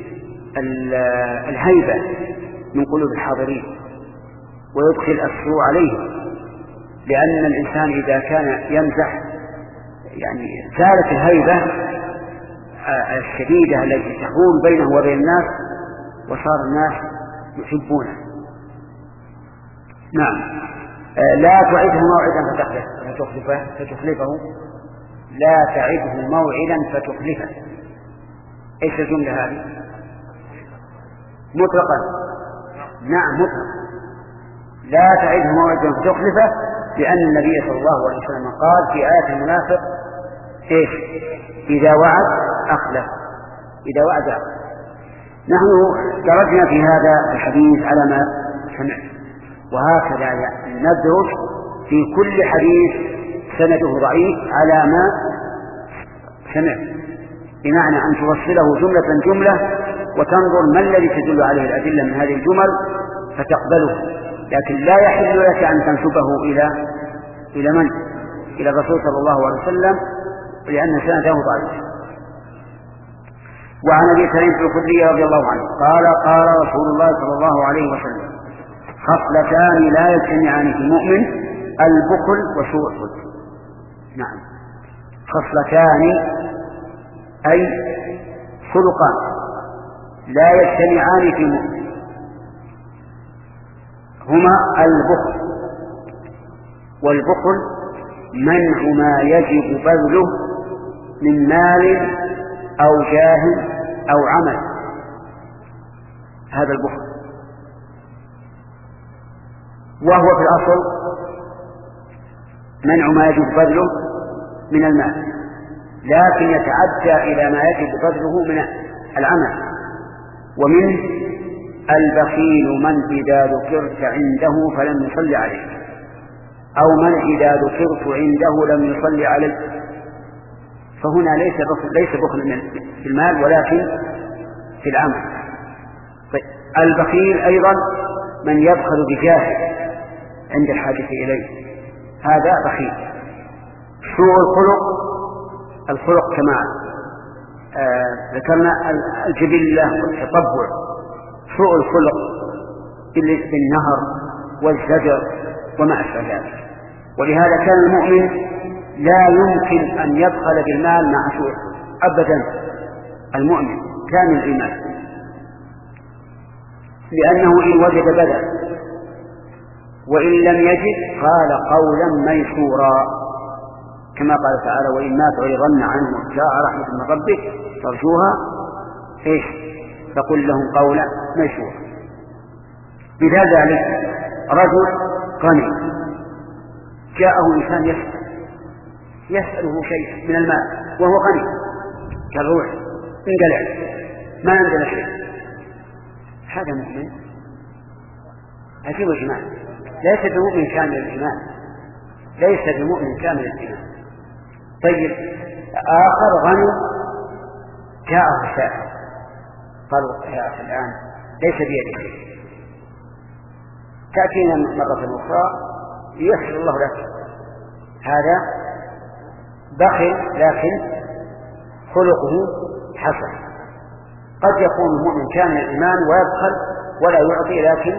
الهيبة من قلوب الحاضرين ويدخل السرور عليهم، لأن الإنسان إذا كان يمزح يعني زالت الهيبة الشديدة التي تحول بينه وبين الناس وصار الناس يحبونه. نعم. لا تعده موعدا فتخلفه, فتخلفه لا تعده موعدا فتخلفه. ايش الجملة هذه؟ مطلقا. نعم مطلقا. لا تعده موعدا فتخلفه، لأن النبي صلى الله عليه وسلم قال في آية المنافق ايش؟ إذا وعد أخلف. إذا وعد أخلف. نحن درجنا في هذا الحديث على ما سمعت، وهكذا ندرج في كل حديث سنده ضعيف على ما سمعت، بمعنى أن توصله جملة جملة وتنظر ما الذي تدل عليه الأدلة من هذه الجمل فتقبله، لكن لا يحل لك أن تنسبه إلى إلى من؟ إلى الرسول صلى الله عليه وسلم، لأن سنده ضعيف. وعن أبي سعيد الخدري رضي الله عنه قال قال رسول الله صلى الله عليه وسلم خصلتان لا يجتمعان في المؤمن: البخل وسوء الخلق. نعم، خصلتان أي خلقان لا يجتمعان في المؤمن، هما البخل، والبخل منع ما يجب بذله من مال أو جاه أو عمل، هذا البخل، وهو في الأصل منع ما يجب بذله من المال، لكن يتعدى إلى ما يجب بذله من العمل. ومنه البخيل من إذا ذكرت عنده فلم يصل عليه، أو من إذا ذكرت عنده لم يصل عليه، فهنا ليس بخل ليس بخل في المال ولكن في العمل. طيب، البخيل أيضا من يبخل بجاهه عند الحاجة إليه، هذا بخيل. سوء الخلق، الخلق كما آه ذكرنا الجبلة والتطبع، سوء الخلق بالنهر والزجر وما أشبه ذلك. ولهذا كان المؤمن لا يمكن أن يبخل بالمال مع سوء الخلق أبدا. المؤمن كامل الإيمان، لأنه إن وجد بذل، وإن لم يجد قال قولا ميسورا، كما قال تعالى: وإن ما تعرضن عنه جاء رحمة من ربك ترجوها إيش فقل لهم قولا ميسورا. بذلك رجل غني جاءه إنسان يسأل يسأله شيء من المال وهو غني كالروح انقلع ما عندنا شيء، هذا مؤمن عجيب الإيمان، ليس بمؤمن كامل الإيمان، ليس بمؤمن كامل الإيمان. طيب، آخر غني جاءه سائل قالوا: يا أخي الآن ليس بيدك شيء، تأتينا مرة أخرى يسر الله لك. هذا بخل لكن خلقه حسن. قد يكون المؤمن كامل الإيمان ويبخل ولا يعطي، لكن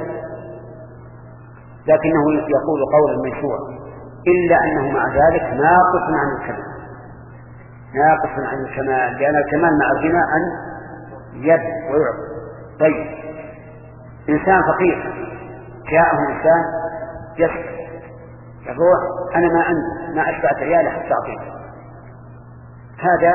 لكنه يقول قولا ميسورا، إلا أنه مع ذلك ناقص عن الكمال، ناقص عن الكمال، لأن الكمال مع الغنى أن يد ويعطي. طيب، إنسان فقير جاءه إنسان يسأل يقول: أنا ما عندي ما أشبعت عيالي حتى أعطيه، هذا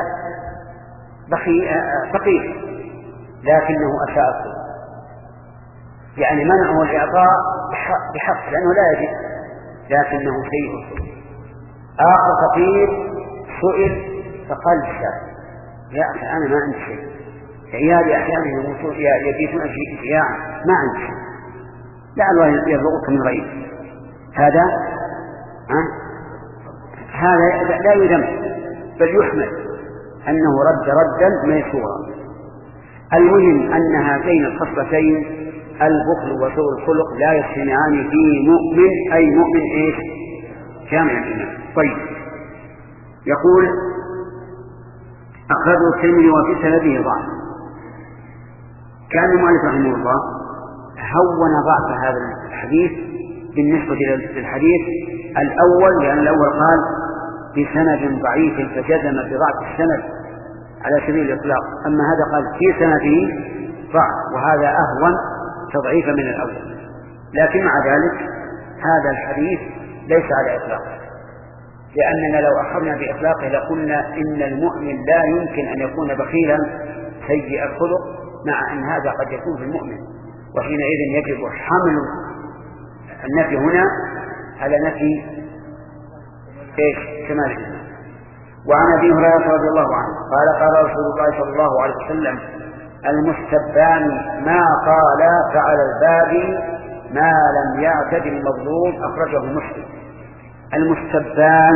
فقير لكنه أساء الخلق، يعني منعه الإعطاء بحق لأنه لا يجب، لكنه سيء الخلق. آخر فقير سئل فقال السائل: يا أخي أنا ما عندي شيء، عيالي أحيانا يموتون يبيتون جياعا ما عندي شيء، لعله يرزقك من غيره. هذا ها؟ هذا لا يذم بل يحمد أنه رد ردا ميسورا. المهم أن هاتين الخصلتين البخل وسوء الخلق لا يجتمعان في مؤمن، أي مؤمن إيش؟ كامل الإيمان. طيب، يقول أخرجه الترمذي وفي سنده ضعف. كان المؤلف رحمه الله هون ضعف هذا الحديث بالنسبة للحديث الأول، لأن الأول قال بسند ضعيف فجزم بضعف السند على سبيل الإطلاق، أما هذا قال في سنده ضعف، وهذا أهون تضعيفا من الأول. لكن مع ذلك هذا الحديث ليس على إطلاقه، لأننا لو أخذنا بإطلاقه لقلنا إن المؤمن لا يمكن أن يكون بخيلا سيء الخلق، مع أن هذا قد يكون في المؤمن، وحينئذ يجب حمل النفي هنا على نفي إيش؟ كمال الإيمان. وعن أبي هريرة رضي الله عنه قال قال رسول الله صلى الله عليه وسلم المستبان ما قال فعلى الباب ما لم يعتد المظلوم، أخرجه مسلم. المستبان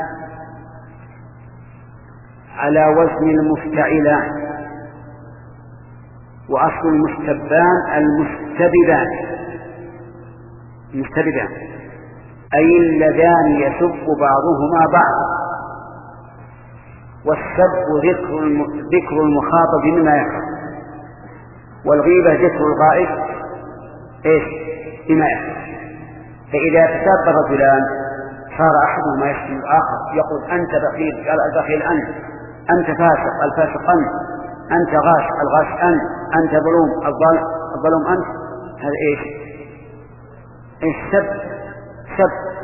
على وزن المفتعلان، وأصل المستبان المستبدان، المستبدان أي اللذان يسب بعضهما بعض، والسب ذكر ذكر المخاطب بما يكره، والغيبة ذكر الغائب إيش؟ بما يكره. فإذا تسب رجلان صار أحدهما يشتم الآخر يقول أنت بخيل، قال البخيل أنت، أنت فاسق، الفاسق أنت، أنت غاش، الغاش أنت، أنت ظلوم، الظلوم أنت. هذا إيش؟ إيش؟ سب سب